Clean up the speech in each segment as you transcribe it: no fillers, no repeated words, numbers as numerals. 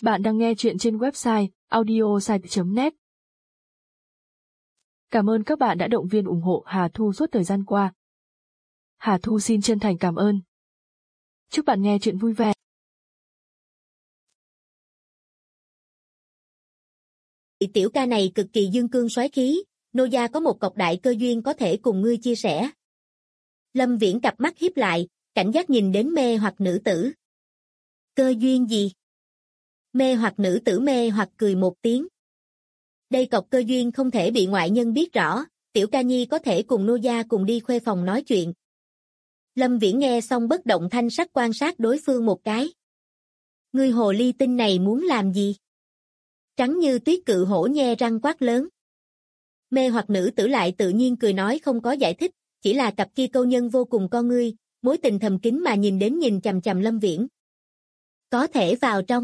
Bạn đang nghe chuyện trên website audiosite.net. Cảm ơn các bạn đã động viên ủng hộ Hà Thu suốt thời gian qua. Hà Thu xin chân thành cảm ơn. Chúc bạn nghe chuyện vui vẻ. Tiểu ca này cực kỳ dương cương soái khí, nô gia có một cọc đại cơ duyên có thể cùng ngươi chia sẻ. Lâm Viễn cặp mắt híp lại, cảnh giác nhìn đến mê hoặc nữ tử. Cơ duyên gì? Mê hoặc nữ tử mê hoặc cười một tiếng. Đây cọc cơ duyên không thể bị ngoại nhân biết rõ, tiểu ca nhi có thể cùng nô gia cùng đi khuê phòng nói chuyện. Lâm Viễn nghe xong bất động thanh sắc quan sát đối phương một cái. Ngươi hồ ly tinh này muốn làm gì? Trắng như tuyết cự hổ nhe răng quát lớn. Mê hoặc nữ tử lại tự nhiên cười nói không có giải thích, chỉ là cặp kia câu nhân vô cùng con ngươi, mối tình thầm kín mà nhìn chằm chằm Lâm Viễn. Có thể vào trong.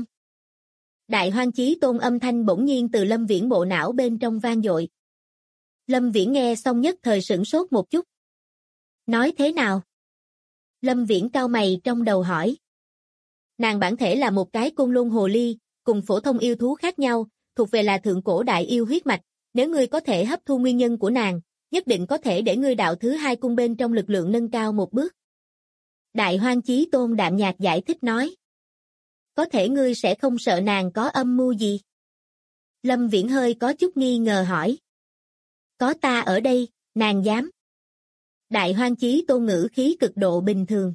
Đại Hoang Chí Tôn âm thanh bỗng nhiên từ Lâm Viễn bộ não bên trong vang dội. Lâm Viễn nghe xong nhất thời sửng sốt một chút. Nói thế nào? Lâm Viễn cau mày trong đầu hỏi. Nàng bản thể là một cái côn lôn hồ ly, cùng phổ thông yêu thú khác nhau, thuộc về là thượng cổ đại yêu huyết mạch, nếu ngươi có thể hấp thu nguyên nhân của nàng, nhất định có thể để ngươi đạo thứ hai cung bên trong lực lượng nâng cao một bước. Đại Hoang Chí Tôn đạm nhạt giải thích nói. Có thể ngươi sẽ không sợ nàng có âm mưu gì? Lâm Viễn hơi có chút nghi ngờ hỏi. Có ta ở đây, nàng dám. Đại Hoang Chí Tôn ngữ khí cực độ bình thường.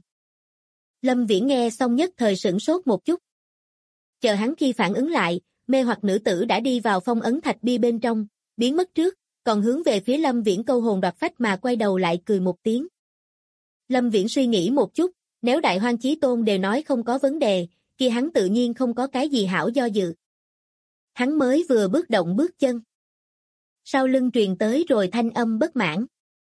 Lâm Viễn nghe xong nhất thời sửng sốt một chút. Chờ hắn khi phản ứng lại, mê hoặc nữ tử đã đi vào phong ấn thạch bia bên trong, biến mất trước, còn hướng về phía Lâm Viễn câu hồn đoạt phách mà quay đầu lại cười một tiếng. Lâm Viễn suy nghĩ một chút, nếu Đại Hoang Chí Tôn đều nói không có vấn đề, kia hắn tự nhiên không có cái gì hảo do dự. Hắn mới vừa bước động bước chân. Sau lưng truyền tới rồi thanh âm bất mãn.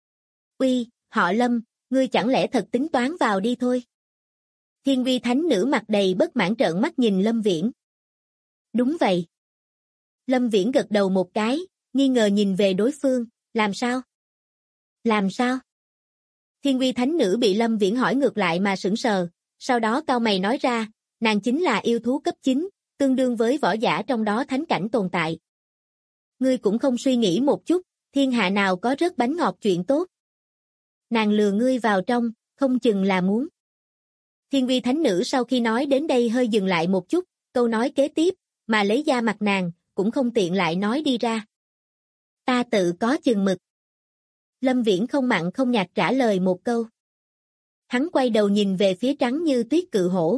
Uy, họ Lâm, ngươi chẳng lẽ thật tính toán vào đi thôi? Thiên Vi Thánh Nữ mặt đầy bất mãn trợn mắt nhìn Lâm Viễn. Đúng vậy. Lâm Viễn gật đầu một cái, nghi ngờ nhìn về đối phương, làm sao? Làm sao? Thiên Vi Thánh Nữ bị Lâm Viễn hỏi ngược lại mà sững sờ, sau đó cau mày nói ra, nàng chính là yêu thú cấp 9, tương đương với võ giả trong đó thánh cảnh tồn tại. Ngươi cũng không suy nghĩ một chút, thiên hạ nào có rớt bánh ngọt chuyện tốt. Nàng lừa ngươi vào trong, không chừng là muốn. Thiên Vi Thánh Nữ sau khi nói đến đây hơi dừng lại một chút, câu nói kế tiếp, mà lấy da mặt nàng, cũng không tiện lại nói đi ra. Ta tự có chừng mực. Lâm Viễn không mặn không nhạt trả lời một câu. Hắn quay đầu nhìn về phía trắng như tuyết cự hổ.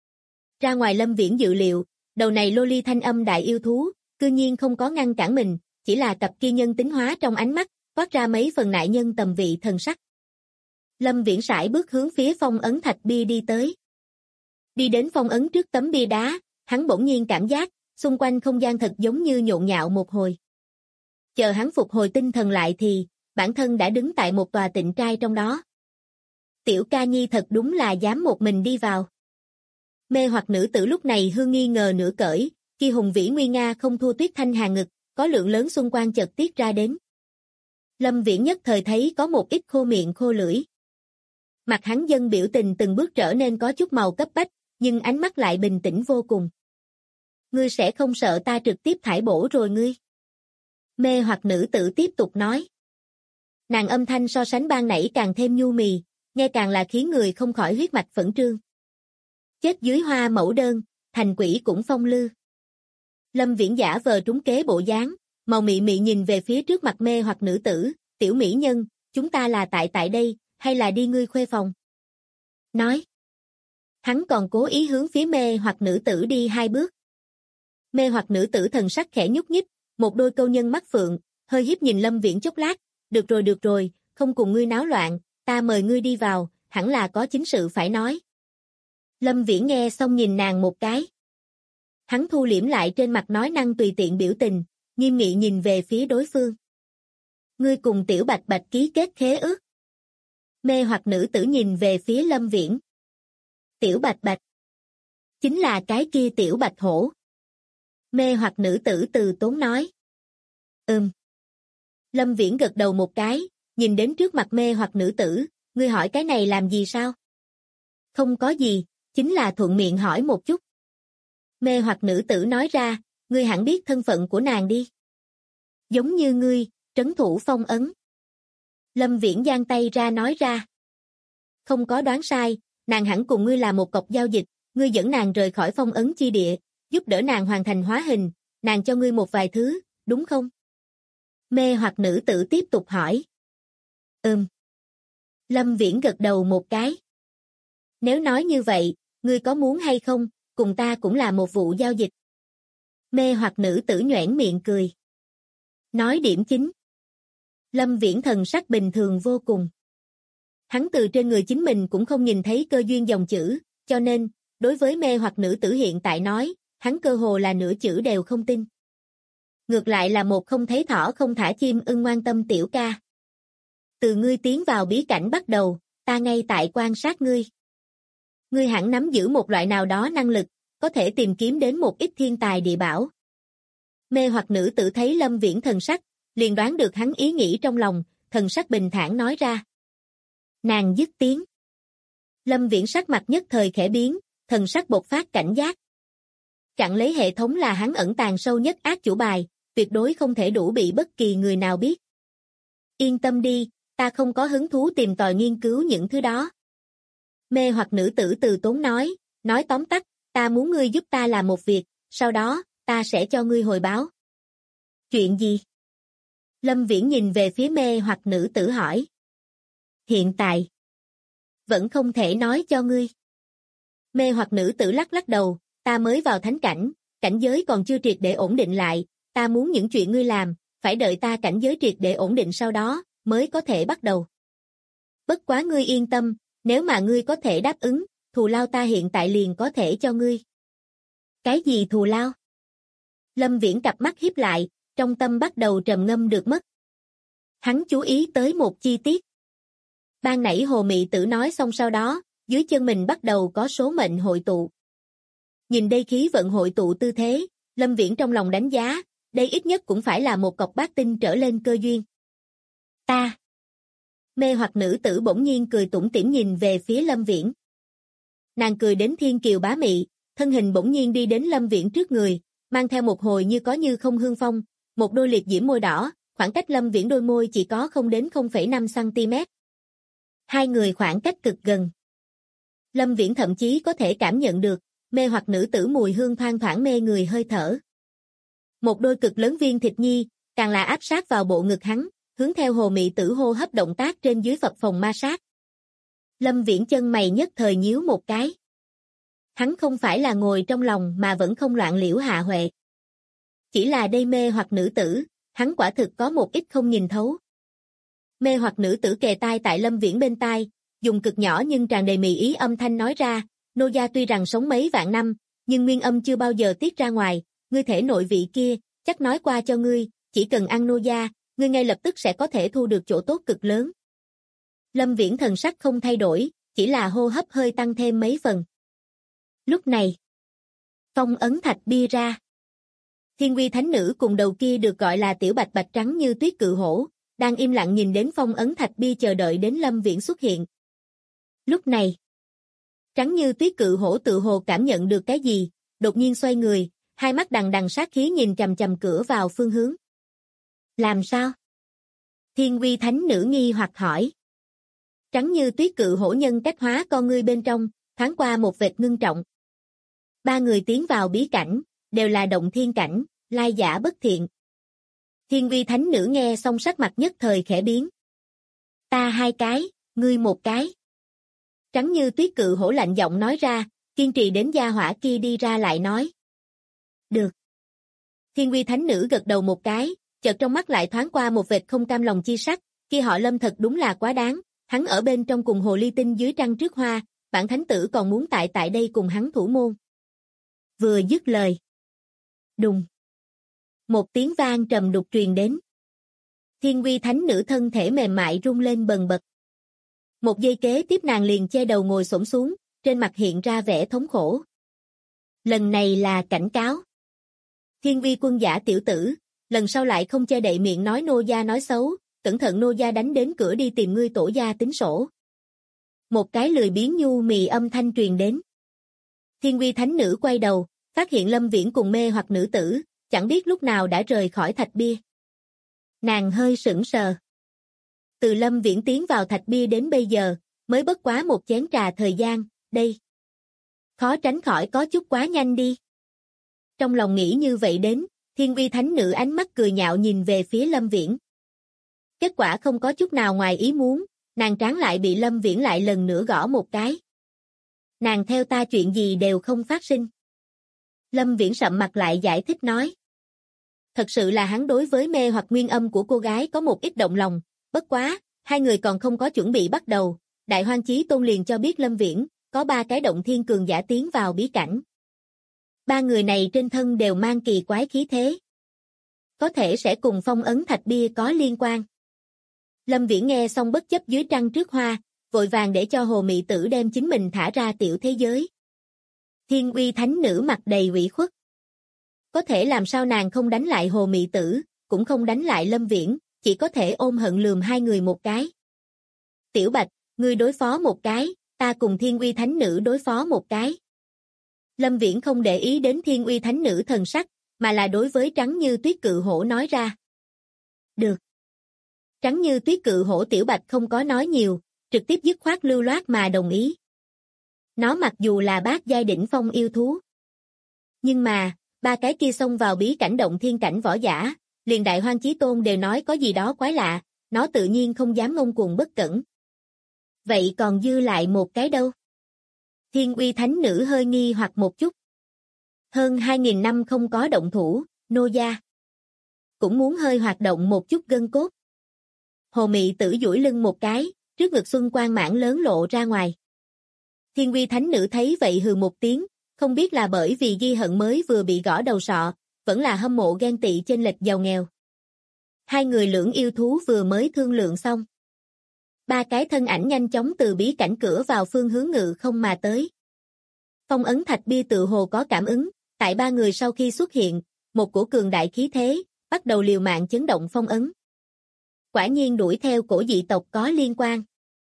Ra ngoài Lâm Viễn dự liệu, đầu này lô ly thanh âm đại yêu thú, cư nhiên không có ngăn cản mình, chỉ là cặp kia nhân tính hóa trong ánh mắt, toát ra mấy phần nại nhân tầm vị thần sắc. Lâm Viễn sải bước hướng phía phong ấn thạch bia đi tới. Đi đến phong ấn trước tấm bia đá, hắn bỗng nhiên cảm giác, xung quanh không gian thật giống như nhộn nhạo một hồi. Chờ hắn phục hồi tinh thần lại thì, bản thân đã đứng tại một tòa tịnh trai trong đó. Tiểu ca nhi thật đúng là dám một mình đi vào. Mê hoặc nữ tử lúc này hương nghi ngờ nửa cởi, khi hùng vĩ nguy nga không thua Tuyết Thanh Hà ngực, có lượng lớn xung quanh chợt tiết ra đến. Lâm Viễn nhất thời thấy có một ít khô miệng khô lưỡi. Mặt hắn dân biểu tình từng bước trở nên có chút màu cấp bách, nhưng ánh mắt lại bình tĩnh vô cùng. Ngươi sẽ không sợ ta trực tiếp thải bổ rồi ngươi? Mê hoặc nữ tử tiếp tục nói. Nàng âm thanh so sánh ban nãy càng thêm nhu mì, nghe càng là khiến người không khỏi huyết mạch phẫn trương. Chết dưới hoa mẫu đơn, thành quỷ cũng phong lư. Lâm Viễn giả vờ trúng kế bộ dáng, màu mị mị nhìn về phía trước mặt mê hoặc nữ tử, tiểu mỹ nhân, chúng ta là tại đây, hay là đi ngươi khuê phòng? Nói. Hắn còn cố ý hướng phía mê hoặc nữ tử đi 2 bước. Mê hoặc nữ tử thần sắc khẽ nhúc nhích, một đôi câu nhân mắt phượng, hơi hiếp nhìn Lâm Viễn chốc lát, được rồi, không cùng ngươi náo loạn, ta mời ngươi đi vào, hẳn là có chính sự phải nói. Lâm Viễn nghe xong nhìn nàng một cái. Hắn thu liễm lại trên mặt nói năng tùy tiện biểu tình, nghiêm nghị nhìn về phía đối phương. Ngươi cùng Tiểu Bạch Bạch ký kết khế ước. Mê hoặc nữ tử nhìn về phía Lâm Viễn. Tiểu Bạch Bạch. Chính là cái kia Tiểu Bạch Hổ. Mê hoặc nữ tử từ tốn nói. Lâm Viễn gật đầu một cái, nhìn đến trước mặt mê hoặc nữ tử, ngươi hỏi cái này làm gì sao? Không có gì, chính là thuận miệng hỏi một chút. Mê hoặc nữ tử nói ra, ngươi hẳn biết thân phận của nàng đi. Giống như ngươi, trấn thủ phong ấn. Lâm Viễn giang tay ra nói ra. Không có đoán sai, nàng hẳn cùng ngươi là một cọc giao dịch, ngươi dẫn nàng rời khỏi phong ấn chi địa, giúp đỡ nàng hoàn thành hóa hình, nàng cho ngươi một vài thứ, đúng không? Mê hoặc nữ tử tiếp tục hỏi. Lâm Viễn gật đầu một cái. Nếu nói như vậy, ngươi có muốn hay không, cùng ta cũng là một vụ giao dịch. Mê hoặc nữ tử nhoẻn miệng cười. Nói điểm chính. Lâm Viễn thần sắc bình thường vô cùng. Hắn từ trên người chính mình cũng không nhìn thấy cơ duyên dòng chữ, cho nên, đối với mê hoặc nữ tử hiện tại nói, hắn cơ hồ là nửa chữ đều không tin. Ngược lại là một không thấy thỏ không thả chim ưng ngoan tâm tiểu ca. Từ ngươi tiến vào bí cảnh bắt đầu, ta ngay tại quan sát ngươi. Ngươi hẳn nắm giữ một loại nào đó năng lực, có thể tìm kiếm đến một ít thiên tài địa bảo. Mê hoặc nữ tử thấy Lâm Viễn thần sắc, liền đoán được hắn ý nghĩ trong lòng, thần sắc bình thản nói ra. Nàng dứt tiếng. Lâm Viễn sắc mặt nhất thời khẽ biến, thần sắc bộc phát cảnh giác. Chặn lấy hệ thống là hắn ẩn tàng sâu nhất ác chủ bài, tuyệt đối không thể đủ bị bất kỳ người nào biết. Yên tâm đi, ta không có hứng thú tìm tòi nghiên cứu những thứ đó. Mê hoặc nữ tử từ tốn nói tóm tắt, ta muốn ngươi giúp ta làm một việc, sau đó, ta sẽ cho ngươi hồi báo. Chuyện gì? Lâm Viễn nhìn về phía mê hoặc nữ tử hỏi. Hiện tại, vẫn không thể nói cho ngươi. Mê hoặc nữ tử lắc lắc đầu, ta mới vào thánh cảnh, cảnh giới còn chưa triệt để ổn định lại, ta muốn những chuyện ngươi làm, phải đợi ta cảnh giới triệt để ổn định sau đó, mới có thể bắt đầu. Bất quá ngươi yên tâm, nếu mà ngươi có thể đáp ứng, thù lao ta hiện tại liền có thể cho ngươi. Cái gì thù lao? Lâm Viễn cặp mắt híp lại, trong tâm bắt đầu trầm ngâm được mất. Hắn chú ý tới một chi tiết. Ban nãy Hồ Mị Tử nói xong sau đó, dưới chân mình bắt đầu có số mệnh hội tụ. Nhìn đây khí vận hội tụ tư thế, Lâm Viễn trong lòng đánh giá, đây ít nhất cũng phải là một cọc bát tinh trở lên cơ duyên. Ta. Mê hoặc nữ tử bỗng nhiên cười tủm tỉm nhìn về phía Lâm Viễn. Nàng cười đến thiên kiều bá mị, thân hình bỗng nhiên đi đến Lâm Viễn trước người, mang theo một hồi như có như không hương phong, một đôi liệt diễm môi đỏ, khoảng cách Lâm Viễn đôi môi chỉ có không đến 0,5 cm. Hai người khoảng cách cực gần. Lâm Viễn thậm chí có thể cảm nhận được, mê hoặc nữ tử mùi hương thoang thoảng mê người hơi thở. Một đôi cực lớn viên thịt nhi, càng là áp sát vào bộ ngực hắn, hướng theo Hồ Mị Tử hô hấp động tác trên dưới phập phồng ma sát. Lâm Viễn chân mày nhất thời nhíu một cái. Hắn không phải là ngồi trong lòng mà vẫn không loạn liễu hạ huệ. Chỉ là đây mê hoặc nữ tử, hắn quả thực có một ít không nhìn thấu. Mê hoặc nữ tử kề tai tại Lâm Viễn bên tai, dùng cực nhỏ nhưng tràn đầy mì ý âm thanh nói ra, nô gia tuy rằng sống mấy vạn năm, nhưng nguyên âm chưa bao giờ tiết ra ngoài, ngươi thể nội vị kia, chắc nói qua cho ngươi, chỉ cần ăn nô gia, ngươi ngay lập tức sẽ có thể thu được chỗ tốt cực lớn. Lâm Viễn thần sắc không thay đổi, chỉ là hô hấp hơi tăng thêm mấy phần. Lúc này, phong ấn thạch bia ra. Thiên Uy Thánh Nữ cùng đầu kia được gọi là tiểu bạch bạch trắng như tuyết cự hổ, đang im lặng nhìn đến phong ấn thạch bia chờ đợi đến Lâm Viễn xuất hiện. Lúc này, trắng như tuyết cự hổ tự hồ cảm nhận được cái gì, đột nhiên xoay người, hai mắt đằng đằng sát khí nhìn chằm chằm cửa vào phương hướng. Làm sao? Thiên Uy Thánh Nữ nghi hoặc hỏi. Trắng như tuyết cự hổ nhân cách hóa con ngươi bên trong, thoáng qua một vệt ngưng trọng. Ba người tiến vào bí cảnh, đều là động thiên cảnh, lai giả bất thiện. Thiên Uy Thánh Nữ nghe xong sắc mặt nhất thời khẽ biến. Ta hai cái, ngươi một cái. Trắng như tuyết cự hổ lạnh giọng nói ra, kiên trì đến gia hỏa kia đi ra lại nói. Được. Thiên Uy Thánh Nữ gật đầu một cái, chợt trong mắt lại thoáng qua một vệt không cam lòng chi sắc, kia họ Lâm thật đúng là quá đáng, hắn ở bên trong cùng hồ ly tinh dưới trăng trước hoa, bản thánh tử còn muốn tại đây cùng hắn thủ môn. Vừa dứt lời. Đùng. Một tiếng vang trầm đục truyền đến. Thiên Uy Thánh Nữ thân thể mềm mại rung lên bần bật. Một giây kế tiếp nàng liền che đầu ngồi xổm xuống, trên mặt hiện ra vẻ thống khổ. Lần này là cảnh cáo. Thiên Uy quân giả tiểu tử, lần sau lại không che đậy miệng nói nô gia nói xấu, cẩn thận nô gia đánh đến cửa đi tìm ngươi tổ gia tính sổ. Một cái lười biếng nhu mì âm thanh truyền đến. Thiên Uy Thánh Nữ quay đầu, Phát hiện Lâm Viễn cùng mê hoặc nữ tử, chẳng biết lúc nào đã rời khỏi thạch bia. Nàng hơi sững sờ. Từ Lâm Viễn tiến vào thạch bia đến bây giờ, mới bất quá một chén trà thời gian, đây. Khó tránh khỏi có chút quá nhanh đi. Trong lòng nghĩ như vậy đến, Thiên Uy Thánh Nữ ánh mắt cười nhạo nhìn về phía Lâm Viễn. Kết quả không có chút nào ngoài ý muốn, nàng trán lại bị Lâm Viễn lại lần nữa gõ một cái. Nàng theo ta chuyện gì đều không phát sinh. Lâm Viễn sậm mặt lại giải thích nói. Thật sự là hắn đối với mê hoặc nguyên âm của cô gái có một ít động lòng, bất quá, hai người còn không có chuẩn bị bắt đầu, Đại Hoang Chí Tôn liền cho biết Lâm Viễn, có 3 cái động thiên cường giả tiến vào bí cảnh. 3 người này trên thân đều mang kỳ quái khí thế. Có thể sẽ cùng phong ấn thạch bia có liên quan. Lâm Viễn nghe xong bất chấp dưới trăng trước hoa, vội vàng để cho Hồ Mị Tử đem chính mình thả ra tiểu thế giới. Thiên Uy Thánh Nữ mặt đầy ủy khuất. Có thể làm sao nàng không đánh lại Hồ Mị Tử, cũng không đánh lại Lâm Viễn, chỉ có thể ôm hận lườm hai người một cái. Tiểu Bạch, ngươi đối phó một cái, ta cùng Thiên Uy Thánh Nữ đối phó một cái. Lâm Viễn không để ý đến Thiên Uy Thánh Nữ thần sắc, mà là đối với Trắng Như Tuyết Cự Hổ nói ra. Được. Trắng Như Tuyết Cự Hổ Tiểu Bạch không có nói nhiều, trực tiếp dứt khoát lưu loát mà đồng ý. Nó mặc dù là bát giai đỉnh phong yêu thú, nhưng mà, 3 cái kia xông vào bí cảnh động thiên cảnh võ giả, liền Đại Hoang Chí Tôn đều nói có gì đó quái lạ, nó tự nhiên không dám ngông cuồng bất cẩn. Vậy còn dư lại một cái đâu? Thiên Uy Thánh Nữ hơi nghi hoặc một chút. Hơn 2.000 năm không có động thủ, nô gia cũng muốn hơi hoạt động một chút gân cốt. Hồ Mị Tử duỗi lưng một cái, trước ngực xuân quang mãn lớn lộ ra ngoài. Thiên Uy Thánh Nữ thấy vậy hừ một tiếng, không biết là bởi vì ghi hận mới vừa bị gõ đầu sọ, vẫn là hâm mộ ghen tị chênh lệch giàu nghèo. Hai người lưỡng yêu thú vừa mới thương lượng xong. 3 cái thân ảnh nhanh chóng từ bí cảnh cửa vào phương hướng ngự không mà tới. Phong ấn thạch bia tự hồ có cảm ứng, tại 3 người sau khi xuất hiện, một cổ cường đại khí thế, bắt đầu liều mạng chấn động phong ấn. Quả nhiên đuổi theo cổ dị tộc có liên quan.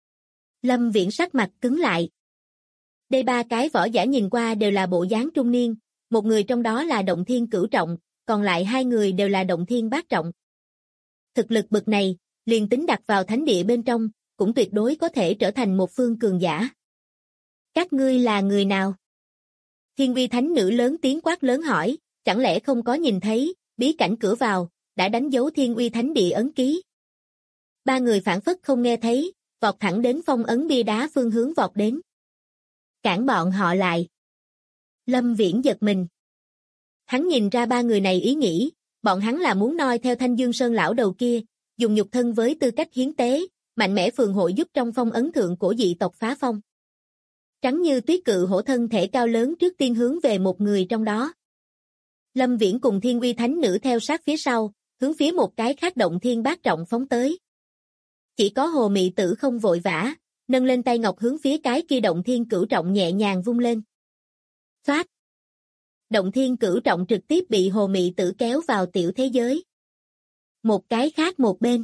Lâm Viễn sắc mặt cứng lại. Đây 3 cái võ giả nhìn qua đều là bộ dáng trung niên, một người trong đó là động thiên cửu trọng, còn lại 2 người đều là động thiên bát trọng. Thực lực bậc này, liền tính đặt vào thánh địa bên trong, cũng tuyệt đối có thể trở thành một phương cường giả. Các ngươi là người nào? Thiên Uy Thánh Nữ lớn tiếng quát lớn hỏi, chẳng lẽ không có nhìn thấy, bí cảnh cửa vào, đã đánh dấu Thiên Uy Thánh Địa ấn ký. 3 người phản phất không nghe thấy, vọt thẳng đến phong ấn bia đá phương hướng vọt đến. Cản bọn họ lại. Lâm Viễn giật mình. Hắn nhìn ra 3 người này ý nghĩ, bọn hắn là muốn noi theo Thanh Dương Sơn lão đầu kia, dùng nhục thân với tư cách hiến tế, mạnh mẽ phường hội giúp trong phong ấn thượng cổ dị tộc phá phong. Trắng Như Tuyết Cự Hổ thân thể cao lớn trước tiên hướng về một người trong đó. Lâm Viễn cùng Thiên Uy Thánh Nữ theo sát phía sau, hướng phía một cái khác động thiên bát trọng phóng tới. Chỉ có Hồ Mị Tử không vội vã, nâng lên tay ngọc hướng phía cái kia động thiên cửu trọng nhẹ nhàng vung lên. Xoát! Động thiên cửu trọng trực tiếp bị Hồ Mị Tử kéo vào tiểu thế giới. Một cái khác một bên.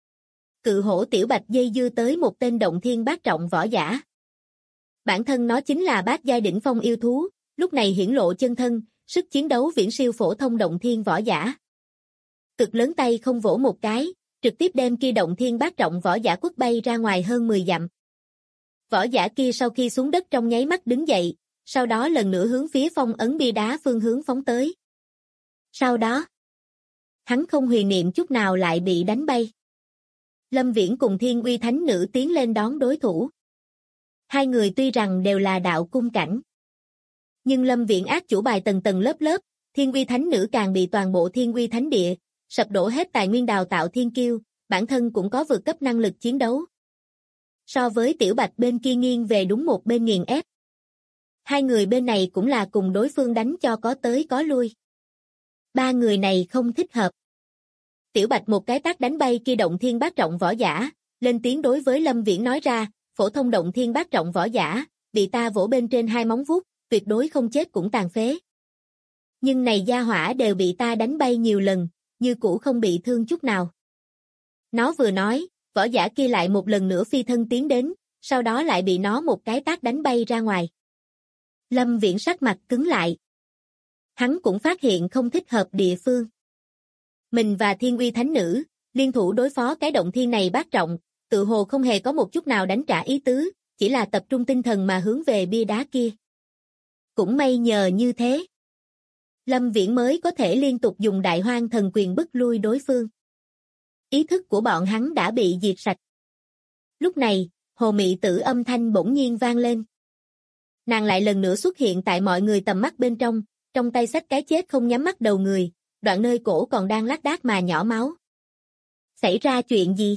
Cự hổ Tiểu Bạch dây dưa tới một tên động thiên bát trọng võ giả. Bản thân nó chính là bát giai đỉnh phong yêu thú, lúc này hiển lộ chân thân, sức chiến đấu viễn siêu phổ thông động thiên võ giả. Cực lớn tay không vỗ một cái, trực tiếp đem kia động thiên bát trọng võ giả quất bay ra ngoài hơn 10 dặm. Võ giả kia sau khi xuống đất trong nháy mắt đứng dậy, sau đó lần nữa hướng phía phong ấn bia đá phương hướng phóng tới. Sau đó, hắn không huyền niệm chút nào lại bị đánh bay. Lâm Viễn cùng Thiên Uy Thánh Nữ tiến lên đón đối thủ. 2 người tuy rằng đều là đạo cung cảnh, nhưng Lâm Viễn ác chủ bài tầng tầng lớp lớp, Thiên Uy Thánh Nữ càng bị toàn bộ Thiên Uy Thánh Địa sập đổ hết tài nguyên đào tạo thiên kiêu, bản thân cũng có vượt cấp năng lực chiến đấu. So với Tiểu Bạch bên kia nghiêng về đúng một bên nghiền ép. 2 người bên này cũng là cùng đối phương đánh cho có tới có lui. 3 người này không thích hợp. Tiểu Bạch một cái tát đánh bay kia động thiên bát trọng võ giả, lên tiếng đối với Lâm Viễn nói ra, phổ thông động thiên bát trọng võ giả, bị ta vỗ bên trên 2 móng vuốt, tuyệt đối không chết cũng tàn phế. Nhưng này gia hỏa đều bị ta đánh bay nhiều lần, như cũ không bị thương chút nào. Nó vừa nói, võ giả kia lại một lần nữa phi thân tiến đến, sau đó lại bị nó một cái tát đánh bay ra ngoài. Lâm Viễn sắc mặt cứng lại. Hắn cũng phát hiện không thích hợp địa phương. Mình và Thiên Uy Thánh Nữ, liên thủ đối phó cái động thiên này bát trọng, tự hồ không hề có một chút nào đánh trả ý tứ, chỉ là tập trung tinh thần mà hướng về bia đá kia. Cũng may nhờ như thế, Lâm Viễn mới có thể liên tục dùng Đại Hoang Thần Quyền bức lui đối phương. Ý thức của bọn hắn đã bị diệt sạch. Lúc này, Hồ Mị Tử âm thanh bỗng nhiên vang lên. Nàng lại lần nữa xuất hiện tại mọi người tầm mắt bên trong tay xách cái chết không nhắm mắt đầu người, đoạn nơi cổ còn đang lác đác mà nhỏ máu. Xảy ra chuyện gì?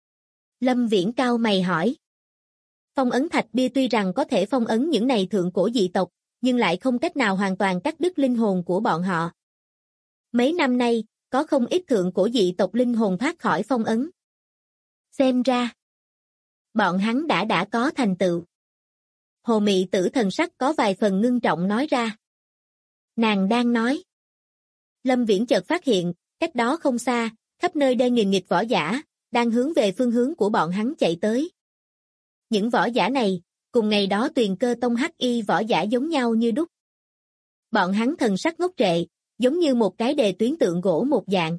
Lâm Viễn cau mày hỏi. Phong ấn thạch bia tuy rằng có thể phong ấn những này thượng cổ dị tộc, nhưng lại không cách nào hoàn toàn cắt đứt linh hồn của bọn họ. Mấy năm nay, có không ít thượng cổ dị tộc linh hồn thoát khỏi phong ấn. Xem ra, bọn hắn đã có thành tựu. Hồ Mị Tử thần sắc có vài phần ngưng trọng nói ra. Nàng đang nói. Lâm Viễn chợt phát hiện, cách đó không xa, khắp nơi đen nghìn nghịt võ giả, đang hướng về phương hướng của bọn hắn chạy tới. Những võ giả này, cùng ngày đó Tuyền Cơ Tông HI võ giả giống nhau như đúc. Bọn hắn thần sắc ngốc trệ, giống như một cái đề tuyến tượng gỗ một dạng.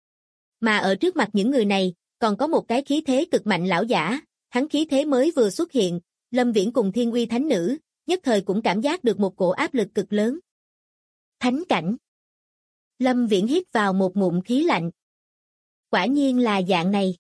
Mà ở trước mặt những người này, còn có một cái khí thế cực mạnh lão giả, hắn khí thế mới vừa xuất hiện, Lâm Viễn cùng Thiên Uy Thánh Nữ, nhất thời cũng cảm giác được một cổ áp lực cực lớn. Thánh cảnh. Lâm Viễn hít vào một ngụm khí lạnh. Quả nhiên là dạng này.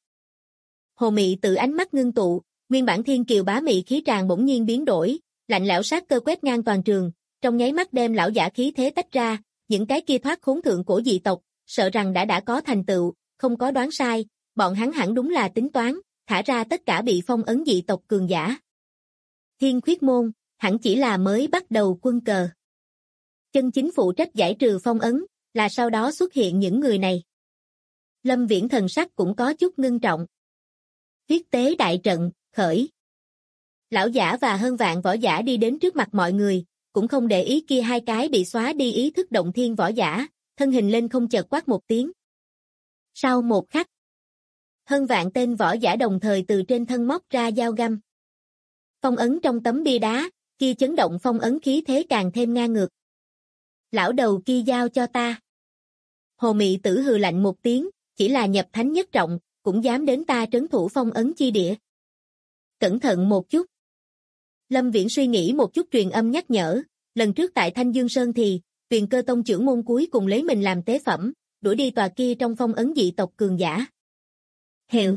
Hồ Mị Tử ánh mắt ngưng tụ, nguyên bản thiên kiều bá mị khí tràn bỗng nhiên biến đổi, lạnh lẽo sát cơ quét ngang toàn trường, trong nháy mắt đem lão giả khí thế tách ra, những cái kia thoát khốn thượng cổ dị tộc, sợ rằng đã có thành tựu, không có đoán sai, bọn hắn hẳn đúng là tính toán, thả ra tất cả bị phong ấn dị tộc cường giả. Thiên Khuyết Môn, hẳn chỉ là mới bắt đầu quân cờ. Chân chính phụ trách giải trừ phong ấn, là sau đó xuất hiện những người này. Lâm Viễn thần sắc cũng có chút ngưng trọng. Huyết tế đại trận, khởi. Lão giả và hơn vạn võ giả đi đến trước mặt mọi người, cũng không để ý kia hai cái bị xóa đi ý thức động thiên võ giả, thân hình lên không chợt quát một tiếng. Sau một khắc, hơn vạn tên võ giả đồng thời từ trên thân móc ra dao găm. Phong ấn trong tấm bia đá, kia chấn động phong ấn khí thế càng thêm ngang ngược. Lão đầu kia giao cho ta. Hồ Mị Tử hừ lạnh một tiếng, chỉ là nhập thánh nhất trọng, cũng dám đến ta trấn thủ phong ấn chi địa. Cẩn thận một chút. Lâm Viễn suy nghĩ một chút truyền âm nhắc nhở, lần trước tại Thanh Dương Sơn thì, Tuyền Cơ Tông trưởng môn cuối cùng lấy mình làm tế phẩm, đuổi đi tòa kia trong phong ấn dị tộc cường giả. Hiệu.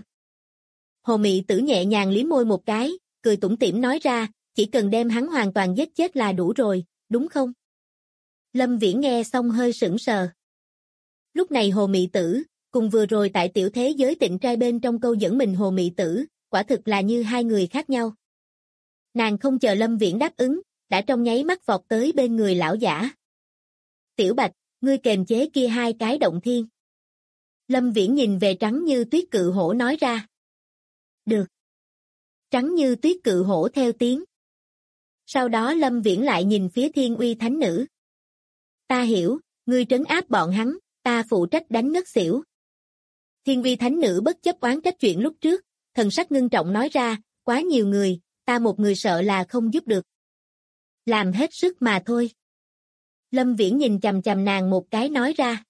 Hồ Mị Tử nhẹ nhàng liếm môi một cái, cười tủm tỉm nói ra, chỉ cần đem hắn hoàn toàn giết chết là đủ rồi, đúng không? Lâm Viễn nghe xong hơi sững sờ. Lúc này Hồ Mị Tử, cùng vừa rồi tại tiểu thế giới Tịnh Trai bên trong câu dẫn mình Hồ Mị Tử, quả thực là như hai người khác nhau. Nàng không chờ Lâm Viễn đáp ứng, đã trong nháy mắt vọt tới bên người lão giả. Tiểu Bạch, ngươi kềm chế kia hai cái động thiên. Lâm Viễn nhìn về trắng như tuyết cự hổ nói ra. Được. Trắng như tuyết cự hổ theo tiếng. Sau đó Lâm Viễn lại nhìn phía Thiên Uy Thánh Nữ. Ta hiểu, ngươi trấn áp bọn hắn, ta phụ trách đánh ngất xỉu. Thiên Uy Thánh Nữ bất chấp oán trách chuyện lúc trước, thần sắc ngưng trọng nói ra, quá nhiều người, ta một người sợ là không giúp được. Làm hết sức mà thôi. Lâm Viễn nhìn chằm chằm nàng một cái nói ra.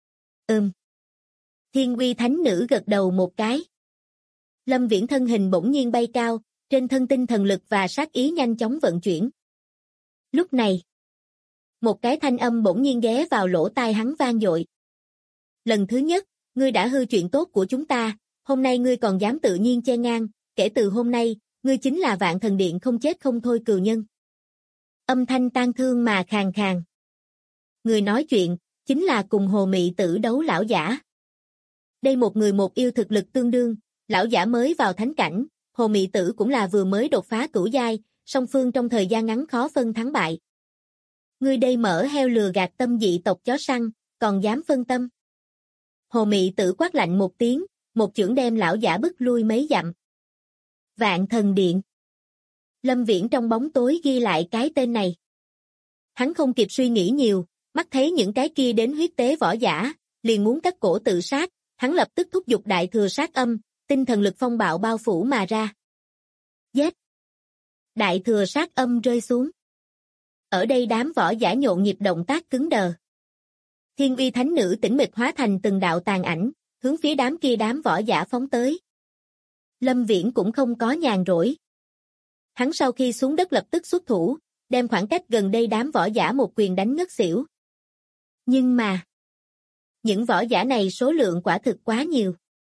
Thiên Uy Thánh Nữ gật đầu một cái. Lâm Viễn thân hình bỗng nhiên bay cao, trên thân tinh thần lực và sát ý nhanh chóng vận chuyển. Lúc này, một cái thanh âm bỗng nhiên ghé vào lỗ tai hắn vang dội. Lần thứ nhất, ngươi đã hư chuyện tốt của chúng ta, hôm nay ngươi còn dám tự nhiên che ngang, kể từ hôm nay, ngươi chính là Vạn Thần Điện không chết không thôi cừu nhân. Âm thanh tan thương mà khàn khàn. Người nói chuyện, chính là cùng Hồ Mị Tử đấu lão giả. Đây một người một yêu thực lực tương đương, lão giả mới vào thánh cảnh, Hồ Mị Tử cũng là vừa mới đột phá cửu giai, song phương trong thời gian ngắn khó phân thắng bại. Ngươi đây mở heo lừa gạt tâm dị tộc chó săn, còn dám phân tâm. Hồ Mị Tử quát lạnh một tiếng, một chưởng đem lão giả bức lui mấy dặm. Vạn Thần Điện. Lâm Viễn trong bóng tối ghi lại cái tên này. Hắn không kịp suy nghĩ nhiều, mắt thấy những cái kia đến huyết tế võ giả, liền muốn cắt cổ tự sát, hắn lập tức thúc giục đại thừa sát âm, tinh thần lực phong bạo bao phủ mà ra. Giết! Đại thừa sát âm rơi xuống. Ở đây đám võ giả nhộn nhịp động tác cứng đờ. Thiên uy thánh nữ tĩnh mịch hóa thành từng đạo tàn ảnh, hướng phía đám võ giả phóng tới. Lâm Viễn cũng không có nhàn rỗi. Hắn sau khi xuống đất lập tức xuất thủ, đem khoảng cách gần đây đám võ giả một quyền đánh ngất xỉu. Nhưng mà, những võ giả này số lượng quả thực quá nhiều.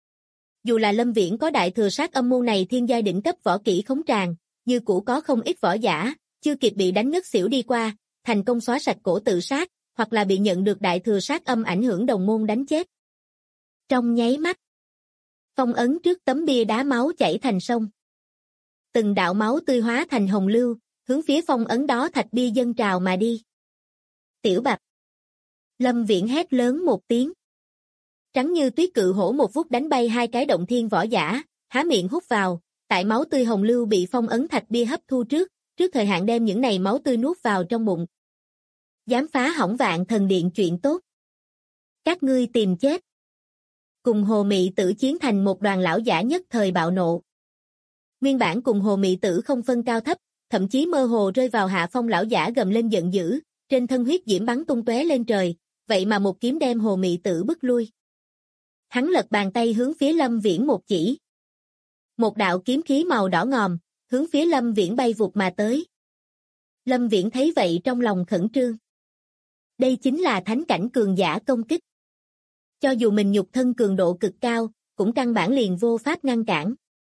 Dù là Lâm Viễn có đại thừa sát âm môn này thiên giai đỉnh cấp võ kỹ khống tràng, như cũ có không ít võ giả, chưa kịp bị đánh ngất xỉu đi qua, thành công xóa sạch cổ tự sát, hoặc là bị nhận được đại thừa sát âm ảnh hưởng đồng môn đánh chết. Trong nháy mắt, phong ấn trước tấm bia đá máu chảy thành sông. Từng đạo máu tươi hóa thành hồng lưu, hướng phía phong ấn đó thạch bia dâng trào mà đi. Tiểu Bạch. Lâm Viễn hét lớn một tiếng. Trắng như tuyết cự hổ một vút đánh bay hai cái động thiên võ giả, há miệng hút vào, tại máu tươi hồng lưu bị phong ấn thạch bia hấp thu trước thời hạn đem những này máu tươi nuốt vào trong bụng. Dám phá hỏng Vạn Thần Điện chuyện tốt. Các ngươi tìm chết. Cùng Hồ Mị Tử chiến thành một đoàn lão giả nhất thời bạo nộ. Nguyên bản cùng Hồ Mị Tử không phân cao thấp, thậm chí mơ hồ rơi vào hạ phong lão giả gầm lên giận dữ, trên thân huyết diễm bắn tung tóe lên trời, vậy mà một kiếm đem Hồ Mị Tử bức lui. Hắn lật bàn tay hướng phía Lâm Viễn một chỉ. Một đạo kiếm khí màu đỏ ngòm, hướng phía Lâm Viễn bay vụt mà tới. Lâm Viễn thấy vậy trong lòng khẩn trương. Đây chính là thánh cảnh cường giả công kích. Cho dù mình nhục thân cường độ cực cao, cũng căn bản liền vô pháp ngăn cản.